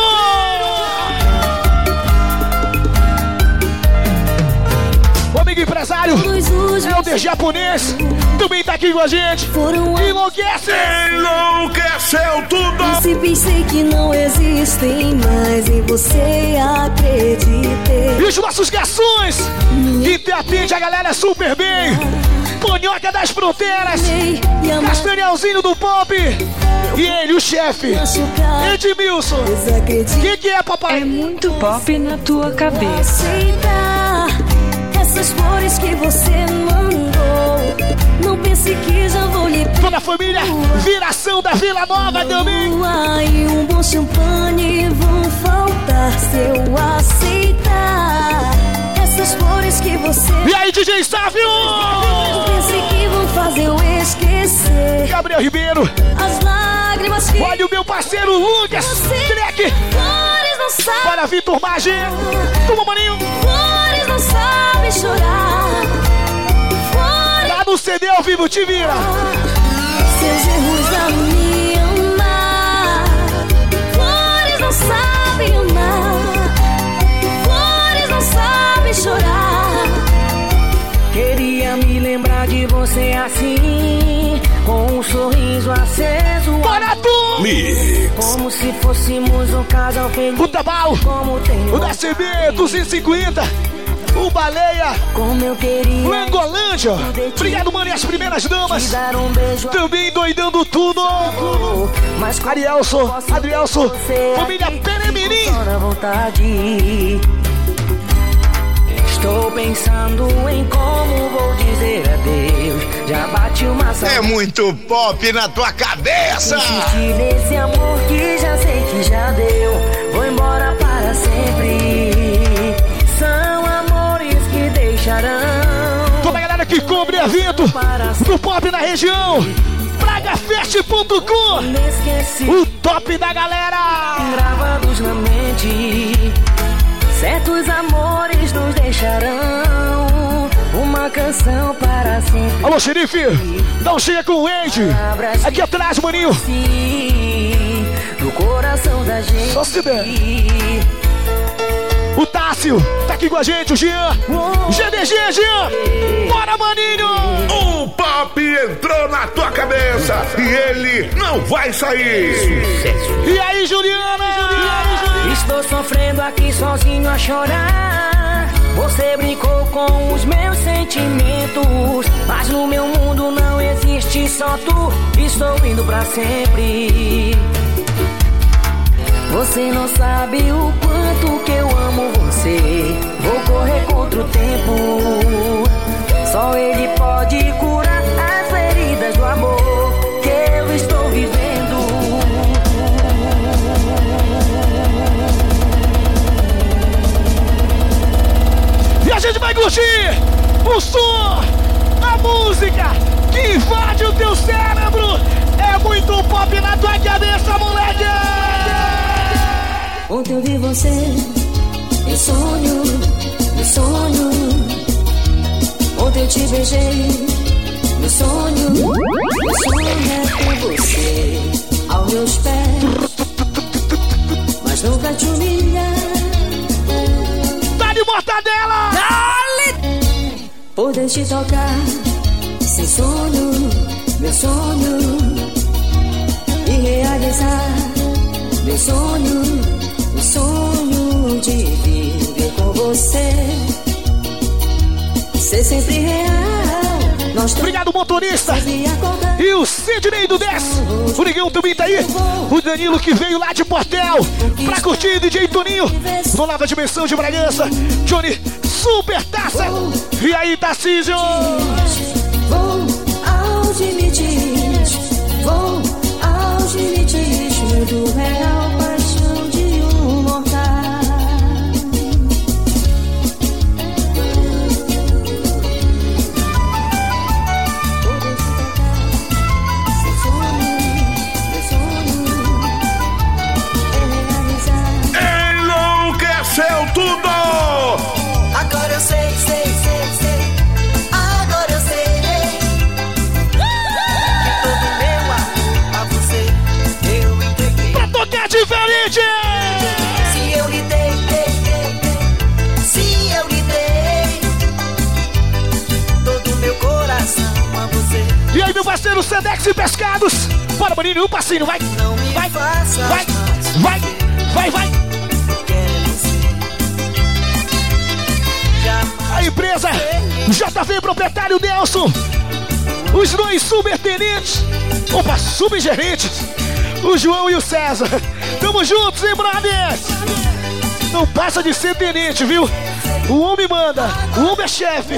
O amigo empresário Helder Japonês também tá aqui com a gente. Enlouquece! Enlouqueceu tudo! Pensei que não existem mais, em você acreditei. E os nossos garçons que te atende a galera super bem. Panhoca das Fronteiras, Castanhalzinho do Pop. E ele, o chefe, Edmilson. Que é, papai? É muito pop na tua cabeça. Aceitar essas flores que você mandou, não pense que já vou lhe perdoar. Toda a família, viração da Vila Nova também. E um bom champanhe vão faltar se eu aceitar essas flores que você. E aí, DJ Sávio? Não pense que vão fazer eu esquecer Gabriel Ribeiro. As lágrimas que. Olha o meu parceiro Lucas Trek. Flores não sabem. Para Vitor Maggi. Toma, maninho. Flores não sabem chorar. Flores. Tá no CD ao vivo, te vira. Seus erros a me amar. Flores não sabem amar. Flores não sabem chorar. Queria me lembrar de você assim, com um sorriso aceso. Bora tu! Como se fôssemos um casal feliz. O Tabal, o da CB 250, o Baleia, como eu queria, Langolândia. Obrigado, mano, e as primeiras damas. Também doidando tudo. Arielson, Adrielson, família Peremirim. Estou pensando em como vou dizer adeus. Já bate uma saudade. É muito pop na tua cabeça. Insistir nesse amor que já sei que já deu. Vou embora para sempre. São amores que deixarão. Toda a galera que cobre evento do pop na região. Bragafest.com, o top da galera. Gravados na mente. Certos amores nos deixarão. Uma canção para sempre. Alô, xerife, não chega com o Wade. Aqui atrás, maninho. No coração da gente. Só se der. O Tássio tá aqui com a gente, o Jean. GDG, Jean. Bora, maninho. O pop entrou na tua cabeça e ele não vai sair. Sucesso. E aí, Juliana? Estou sofrendo aqui sozinho a chorar. Você brincou com os meus sentimentos, mas no meu mundo não existe só tu. Estou indo pra sempre. Você não sabe o quanto que eu amo você. Vou correr contra o tempo. Só ele pode curar as feridas do amor que eu estou vivendo. E a gente vai curtir o som, a música que invade o teu cérebro. É muito pop na tua cabeça, moleque. Ontem eu vi você em sonho, no sonho. Ontem eu te beijei no sonho. Meu sonho é ter você aos meus pés, mas nunca te humilhar. Dá-lhe mortadela! Dale! Poder te tocar sem sonho, meu sonho, e realizar meu sonho. O sonho de viver com você, ser sempre real. Obrigado, motorista. E o Sidney do 10. O Negão também tá aí. O Danilo que veio lá de Portel pra curtir DJ Toninho no Nova Dimensão de Bragança. Johnny Super Taça. E aí, Tarcísio? Vou aos limites, vou aos limites, muito real, paixão de um mortal. Enlouqueceu tudo! Agora eu sei. Agora eu sei. Que todo meu amor a você eu entreguei. Pra tocar diferente! Se eu lhe dei, se eu lhe dei todo meu coração a você. E aí, meu parceiro Sedex e Pescados. Bora, maninho, um passinho, vai. Não me vai, faça vai, vai, vai, vai. A empresa JV Proprietário Nelson, os dois subtenentes, opa, subgerentes, o João e o César. Tamo juntos, hein, brothers? Não passa de ser tenente, viu? O homem manda, o homem é chefe.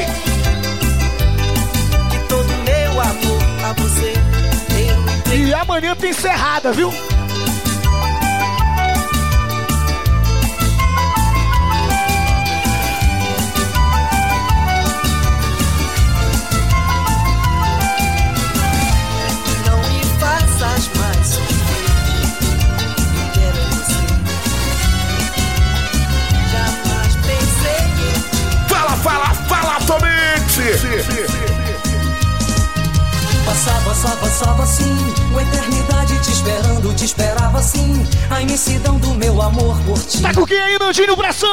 Que todo meu amor a você eu... E amanhã tem encerrada, viu? Passava assim, uma eternidade te esperando, te esperava assim, a imensidão do meu amor por ti. Tá com quem aí, Nandinho Bração?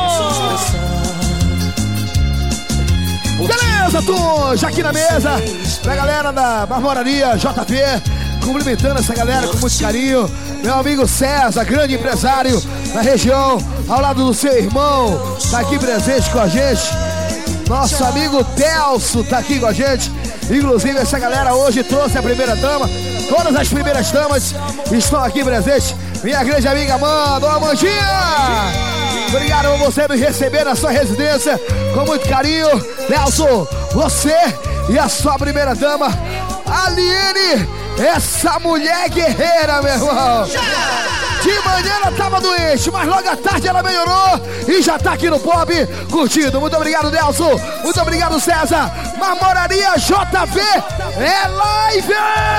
Beleza, tô já aqui na mesa, pra galera da Marmoraria JV, cumprimentando essa galera com muito carinho. Meu amigo César, grande empresário na região, ao lado do seu irmão, tá aqui presente com a gente. Nosso amigo Telso tá aqui com a gente. Inclusive essa galera hoje trouxe a primeira dama. Todas as primeiras damas estão aqui presentes. Minha grande amiga Amanda, Amandinha! Obrigado por você me receber na sua residência com muito carinho. Nelson, você e a sua primeira dama, Aliene, essa mulher guerreira, meu irmão. De manhã ela tava doente, mas logo à tarde ela melhorou e já tá aqui no Pop curtindo. Muito obrigado, Nelson. Muito obrigado, César. Marmoraria JV é live!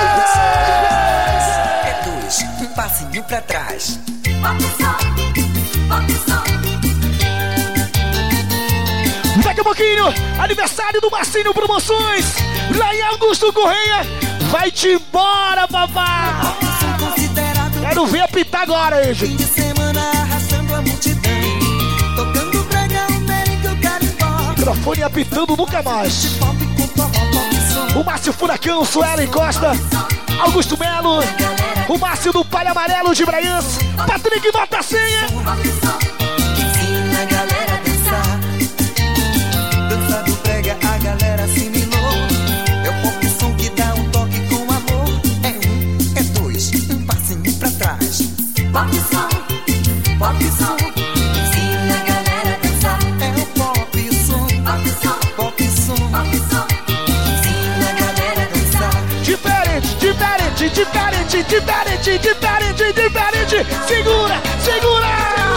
É dois, um passinho pra trás. Daqui a pouquinho, aniversário do Marcinho Promoções. Lá em Augusto Correia. Vai-te embora, papá. Quero ver apitar agora, hein, gente. Fim de semana arrastando a multidão, tocando pregão nele que eu quero embora. Microfone apitando nunca mais. O Márcio Furacão, Suelen Costa, Augusto Melo, o Márcio do Palha Amarelo de Braiança, Patrick bota a senha. Ensina a galera a dançar. Dança do prega, a galera assimilou. É o pop som que dá um toque com amor. É um, é dois, um passinho pra trás. Pop som, pop som. Ensina a galera a dançar. É o pop som, pop som, pop som, pop som. Ensina a galera a dançar. Diferente, diferente, diferente, diferente, diferente, diferente. Segura, segura.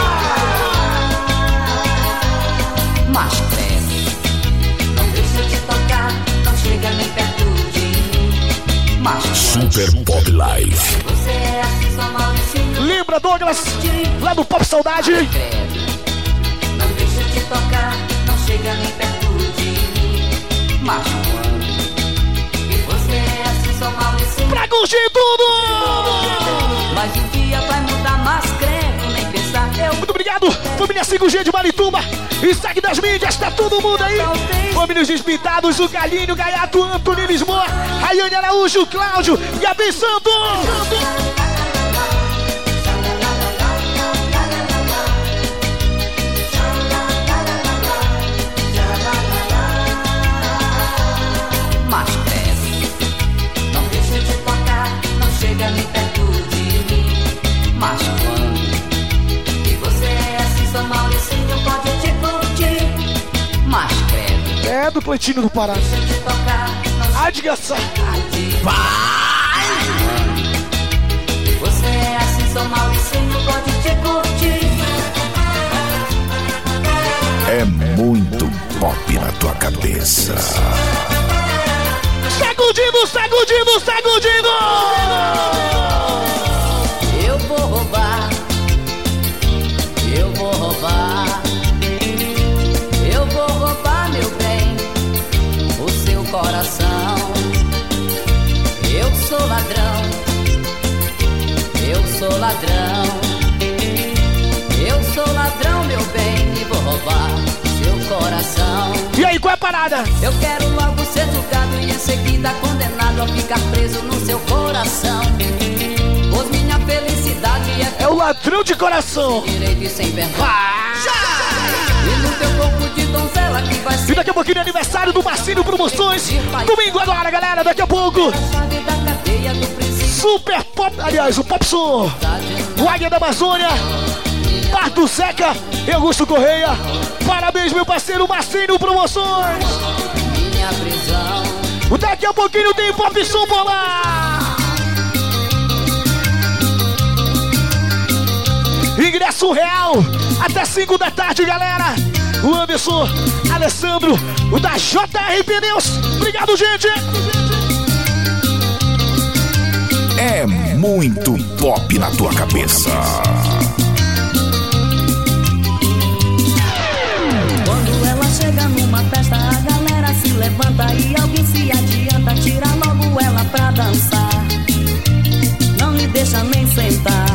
Mas cresce. Não deixa de tocar, não chega nem perto de mim. Mas Super Pop Live. você é assim só Mauricinho. Lembra, Douglas? Lá do Pop Saudade. Não deixa de tocar, não chega nem perto de mim. Mas quando e você é assim só Mauricinho. Pra curtir tudo! Mas um dia vai mudar, mas creio, nem pensar. Muito obrigado, família 5G de Marituba. E segue das mídias, tá todo mundo aí. Famílias Despintados, o Galinho, Gaiato, Antônio Lisboa, Rayane Araújo, Cláudio, Gabi Santos. Mas cresce, não deixa de tocar, não chega nem perto de mim. Mas quando e você é assim só Mauricinho, pode te curtir. Mas credo, É do Cleitinho do Pará. deixa de tocar, não Adigação. vai! E você é assim só Mauricinho, pode te curtir. É muito pop na tua cabeça. Sacudindo, sacudindo, sacudindo. Eu vou roubar, eu vou roubar, eu vou roubar, meu bem, o seu coração. Eu sou ladrão, eu sou ladrão, eu sou ladrão, meu bem, e vou roubar seu coração. E aí, qual é a parada? Eu quero logo ser julgado e em seguida condenado a ficar preso no seu coração. Pois minha felicidade É o ladrão de coração. direito e sem vergonha. E no teu corpo de donzela que vai E ser daqui a pouquinho é aniversário do Marcinho Promoções. Domingo agora, galera, daqui a pouco. chave da cadeia do princípio. Super Pop, aliás, o Pop Som. O Águia da Amazônia. Parto Seca e Augusto Correia. Parabéns, meu parceiro Marcinho Promoções. Minha prisão. Daqui a pouquinho tem Pop Som por lá. Ingresso real até 5 da tarde, galera. O Anderson, Alessandro, o da JR Pneus. Obrigado, gente. É muito pop na tua cabeça. Quando ela chega numa festa, a galera se levanta e alguém se adianta, tira logo ela pra dançar. Não me deixa nem sentar.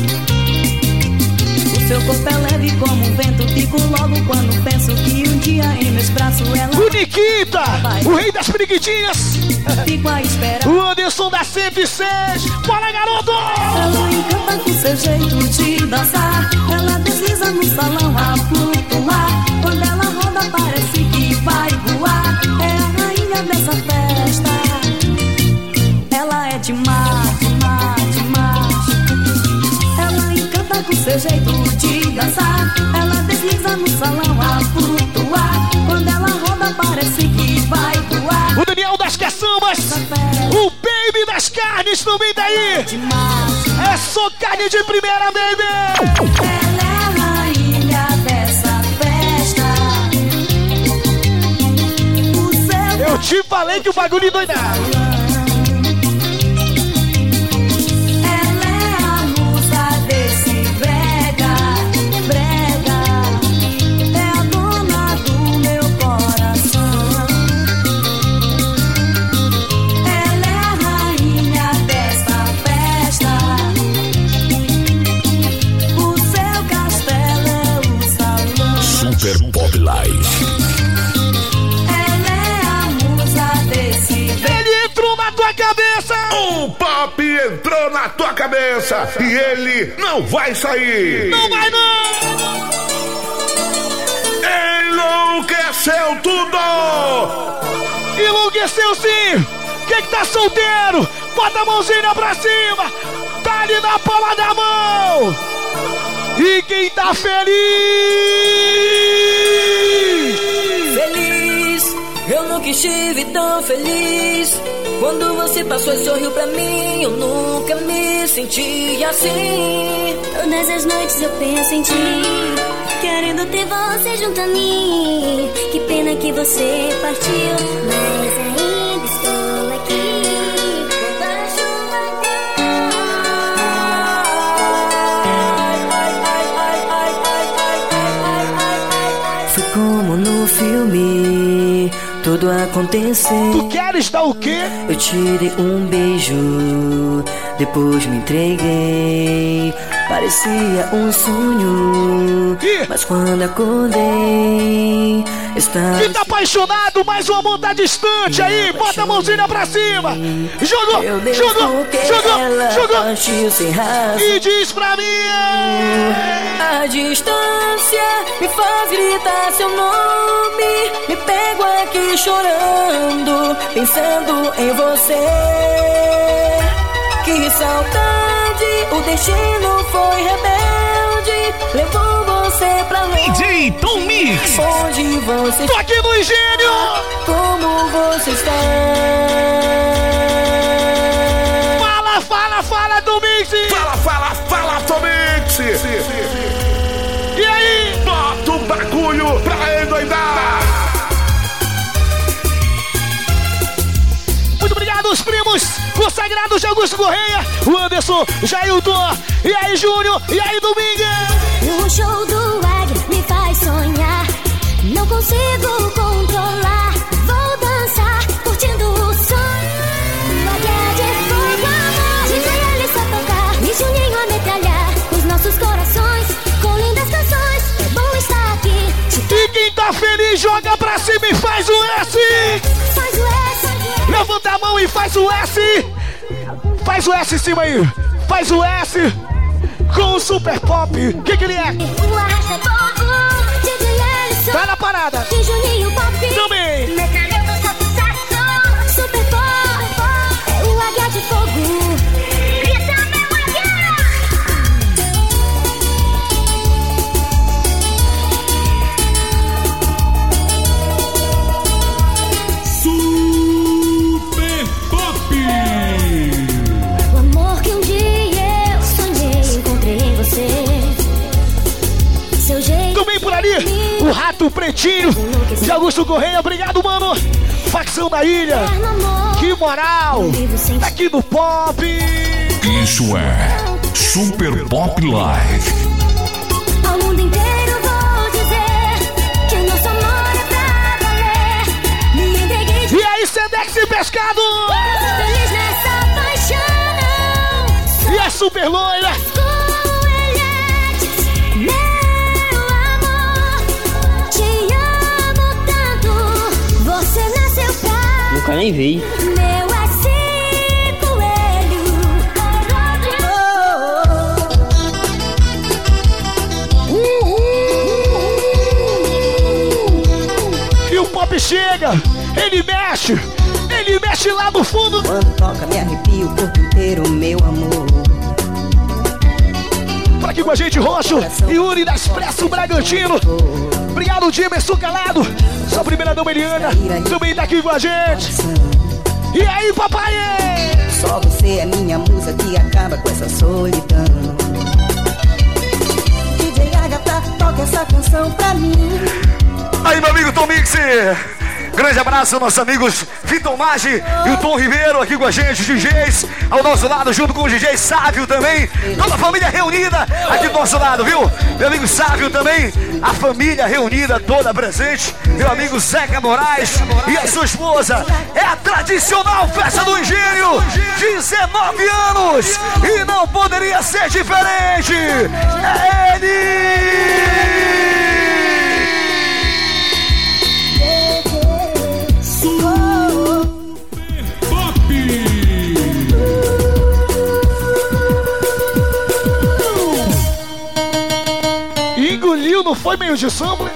O seu corpo é leve como um vento, fico logo quando penso que um dia em meus braços ela... O Niki Pita, o rei das periquitinhas. Fico a esperar. O Anderson da 106. Bora, garoto! Ela encanta com seu jeito de dançar. Ela desliza no salão a flutuar. Quando ela roda parece que vai voar. É a rainha dessa festa. Ela é demais, demais, demais. Ela encanta com seu jeito de dançar. Ela desliza no salão a flutuar. Quando ela roda parece que vai voar. O Daniel das Caçambas. O Baby das Carnes também daí. É só carne de primeira, baby. Ela é a rainha dessa festa. Eu te falei que o bagulho doidado. Super Pop Live. Ela é a musa desse. Ele entrou na tua cabeça. O pop entrou na tua cabeça e ele não vai sair. Não vai não. Enlouqueceu tudo. Enlouqueceu sim. Quem que tá solteiro? Bota a mãozinha pra cima. Tá ali na palma da mão. E quem tá feliz? Feliz, eu nunca estive tão feliz. Quando você passou e sorriu pra mim, eu nunca me senti assim. Todas as noites eu penso em ti, querendo ter você junto a mim. Que pena que você partiu, mas ainda estou aqui. Como no filme, tudo aconteceu. Tu queres dar o quê? Eu tirei um beijo, depois me entreguei. Parecia um sonho, mas quando acordei, estava... Quem tá apaixonado, mas o amor tá distante aí, bota a mãozinha pra cima. Jogou, jogou. E diz pra mim. A distância me faz gritar seu nome. Me pego aqui chorando, pensando em você. Que saudade, o destino foi rebelde, levou você pra longe. DJ Tom Mix. Onde você tô aqui no Engenho. Como você está? Fala do Mix. Fala Tom Mix. E aí? Bota o bagulho pra endoidar. Muito obrigado, os primos consagrados de Augusto Correia, o Anderson, Jailton, e aí, Júnior, e aí, Dominga. O show do Águia me faz sonhar, não consigo controlar. Vou dançar, curtindo o som. O Águia de fogo, amor. DJ Elissa tocar e Juninho a metralhar os nossos corações com lindas canções. É bom estar aqui. E quem tá feliz, joga pra cima e faz o S. Faz o S. Levanta a mão e faz o S. Faz o S em cima aí. Faz o S com o Super Pop. O que ele é? O Arrasta Povo, DJ Ellison. Tá na parada. E Juninho Pop. Também. Metralhando só sucesso. Super Pop. É o Águia de Fogo. Grita, meu Águia. Super Pop. O amor que um dia eu sonhei, encontrei em você. Seu jeito. Também por ali, o Rato Pretinho de Augusto Correia. Obrigado, mano. Facção da ilha. Que moral. Aqui no Pop. Isso é Super Pop Live. Ao mundo inteiro vou dizer que o nosso amor é pra valer. Me entreguei de... E aí, Sedex e Pescado. Feliz nessa paixão. E a super loira. Meu amor, te amo tanto. Você não mas nem veio. Meu assim coelho. E o pop chega, ele mexe lá no fundo. Quando toca me arrepio o corpo inteiro, meu amor. Pra aqui com a gente, Roxo, Yuri da Expresso Bragantino. Obrigado, Dimerson Calado. Sua primeira dama Eliana também tá aqui com a gente. E aí, papai? Só você é minha musa que acaba com essa solidão. DJ Agatha, toca essa canção pra mim. Aí, meu amigo Tom Mix. Grande abraço aos nossos amigos Vitor Maggi e o Tom Ribeiro aqui com a gente, os DJs ao nosso lado, junto com o DJ Sávio também. Toda a família reunida aqui do nosso lado, viu? Meu amigo Sávio também, a família reunida toda presente. Meu amigo Zeca Moraes e a sua esposa. É a tradicional Festa do Engenho, 19 anos, e não poderia ser diferente. É ele! Engoliu, não foi meio de samba?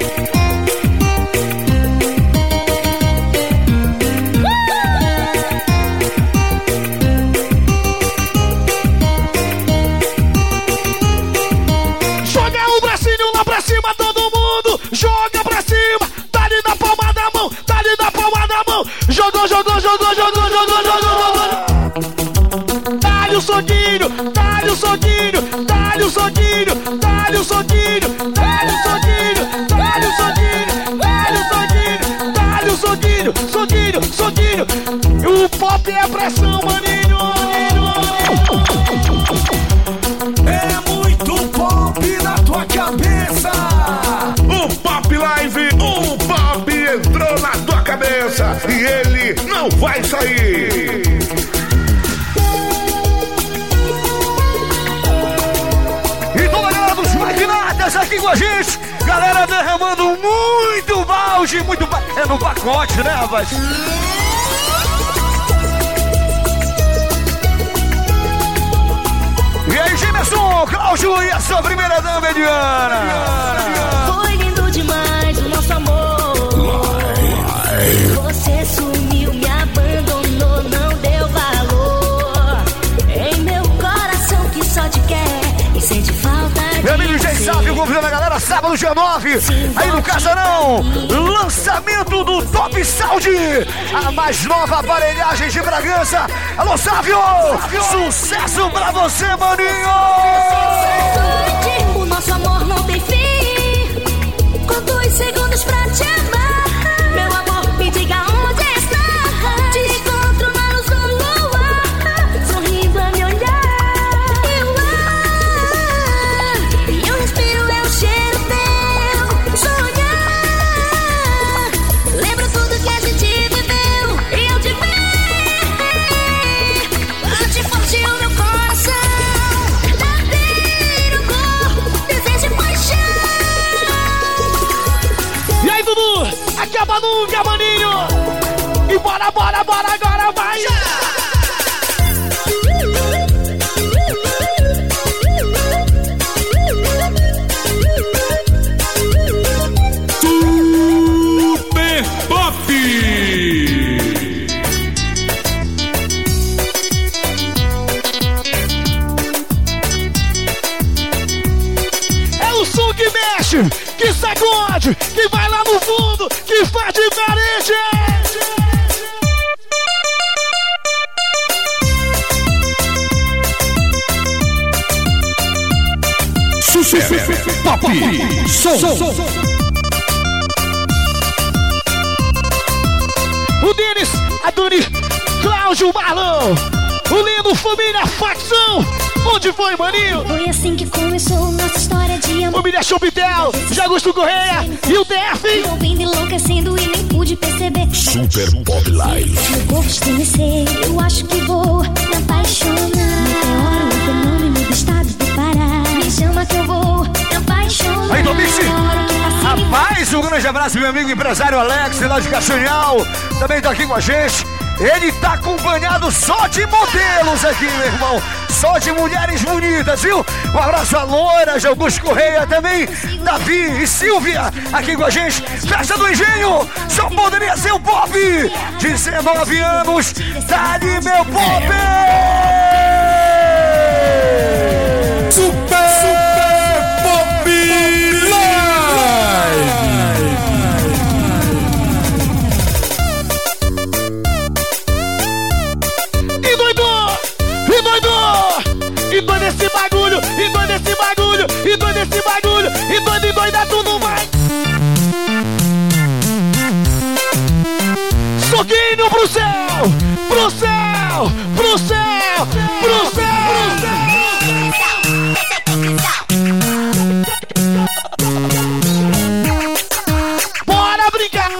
Joga o bracinho lá pra cima, todo mundo! Joga pra cima! Tá ali na palma da mão! Tá ali na palma da mão! Jogou! Dá-lhe o soquinho! Dá-lhe o soquinho! Dá-lhe o soquinho! Dá-lhe o soquinho! Dá-lhe o soquinho! Dá-lhe o soquinho! Dá-lhe o soquinho! Dá-lhe o soquinho! Soquinho! O pop é pressão, maninho! É muito pop na tua cabeça! O Pop Live, o pop entrou na tua cabeça e ele não vai sair! Aqui com a gente, galera derramando muito balde, é no pacote, né, rapaz? E aí, Gemerson, Cláudio e a sua primeira dama, Eliana. Foi lindo demais o nosso amor. Você sumiu, me abandonou, não deu valor. Em meu coração que só te quer e sente falta. Meu amigo Jay Sávio convidando a galera sábado dia 9, aí no Casarão, lançamento do Top Sound, a mais nova aparelhagem de Bragança. Alô, Sávio! Sucesso pra você, maninho! O nosso amor não tem fim. Com 2 segundos pra te amar. Meu amor, me diga onde está. Te encontro na luz do luar, sorrindo a me olhar. Acaba nunca, maninho! E bora, agora vai! Super Pop! É o som que mexe, que sacode, que vai lá no fundo, que faz diferente! Super Pop! Som! O Denis, a Dani, Cláudio Marlon, o lindo Família Facção. Onde foi, maninho? Foi assim que começou nossa história de amor. Família Chopitel, Jagusto Correia e o DF. Ouvindo, enlouquecendo e nem pude perceber. Super Pop Live. Meu corpo estremecer, eu acho que vou me apaixonar. Meteoro, o fenômeno do estado do Pará. Me chama que eu vou me apaixonar. Aí, Tomice! Rapaz, um grande abraço, meu amigo empresário Alex, lá de Castanhal. Também tá aqui com a gente. Ele tá acompanhado só de modelos aqui, meu irmão. Só de mulheres bonitas, viu? Um abraço a Loura, de Augusto Correia também, Davi e Silvia aqui com a gente. Festa do Engenho, só poderia ser o Pop. 19 anos, dá-lhe meu Pop! Super Pop Live! E doido esse bagulho, e doido esse bagulho, e doido esse bagulho, e doido e doida tudo vai. Soquinho pro céu, pro céu, pro céu, pro céu. Bora brincar.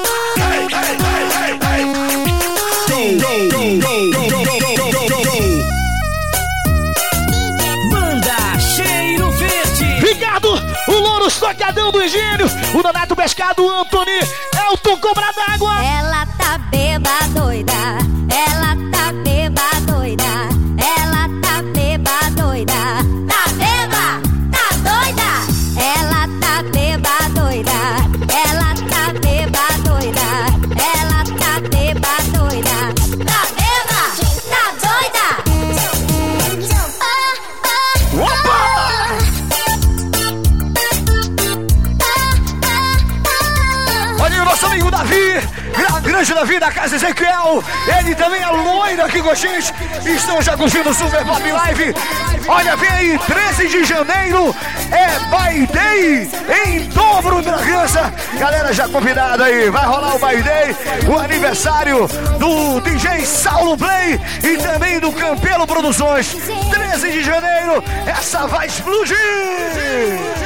O Louro Socadão do Engenho, o Donato Pescado, o Antônio, Elton Cobra d'Água. Ela tá beba doida, ela tá beba doida, ela tá beba doida. Tá beba, tá doida, ela tá beba doida, ela tá beba doida, ela tá beba doida. Tá beba, tá doida. Opa! Olha o nosso amigo Davi, grande Davi da Casa Ezequiel. Ele também é loiro aqui com a gente. Estão já curtindo o Super Pop Live. Olha, vem aí, 13 de janeiro é By Day em dobro Bragança. Galera já convidada aí, vai rolar o By Day, o aniversário do DJ Saulo Play e também do Campelo Produções. 13 de janeiro, essa vai explodir!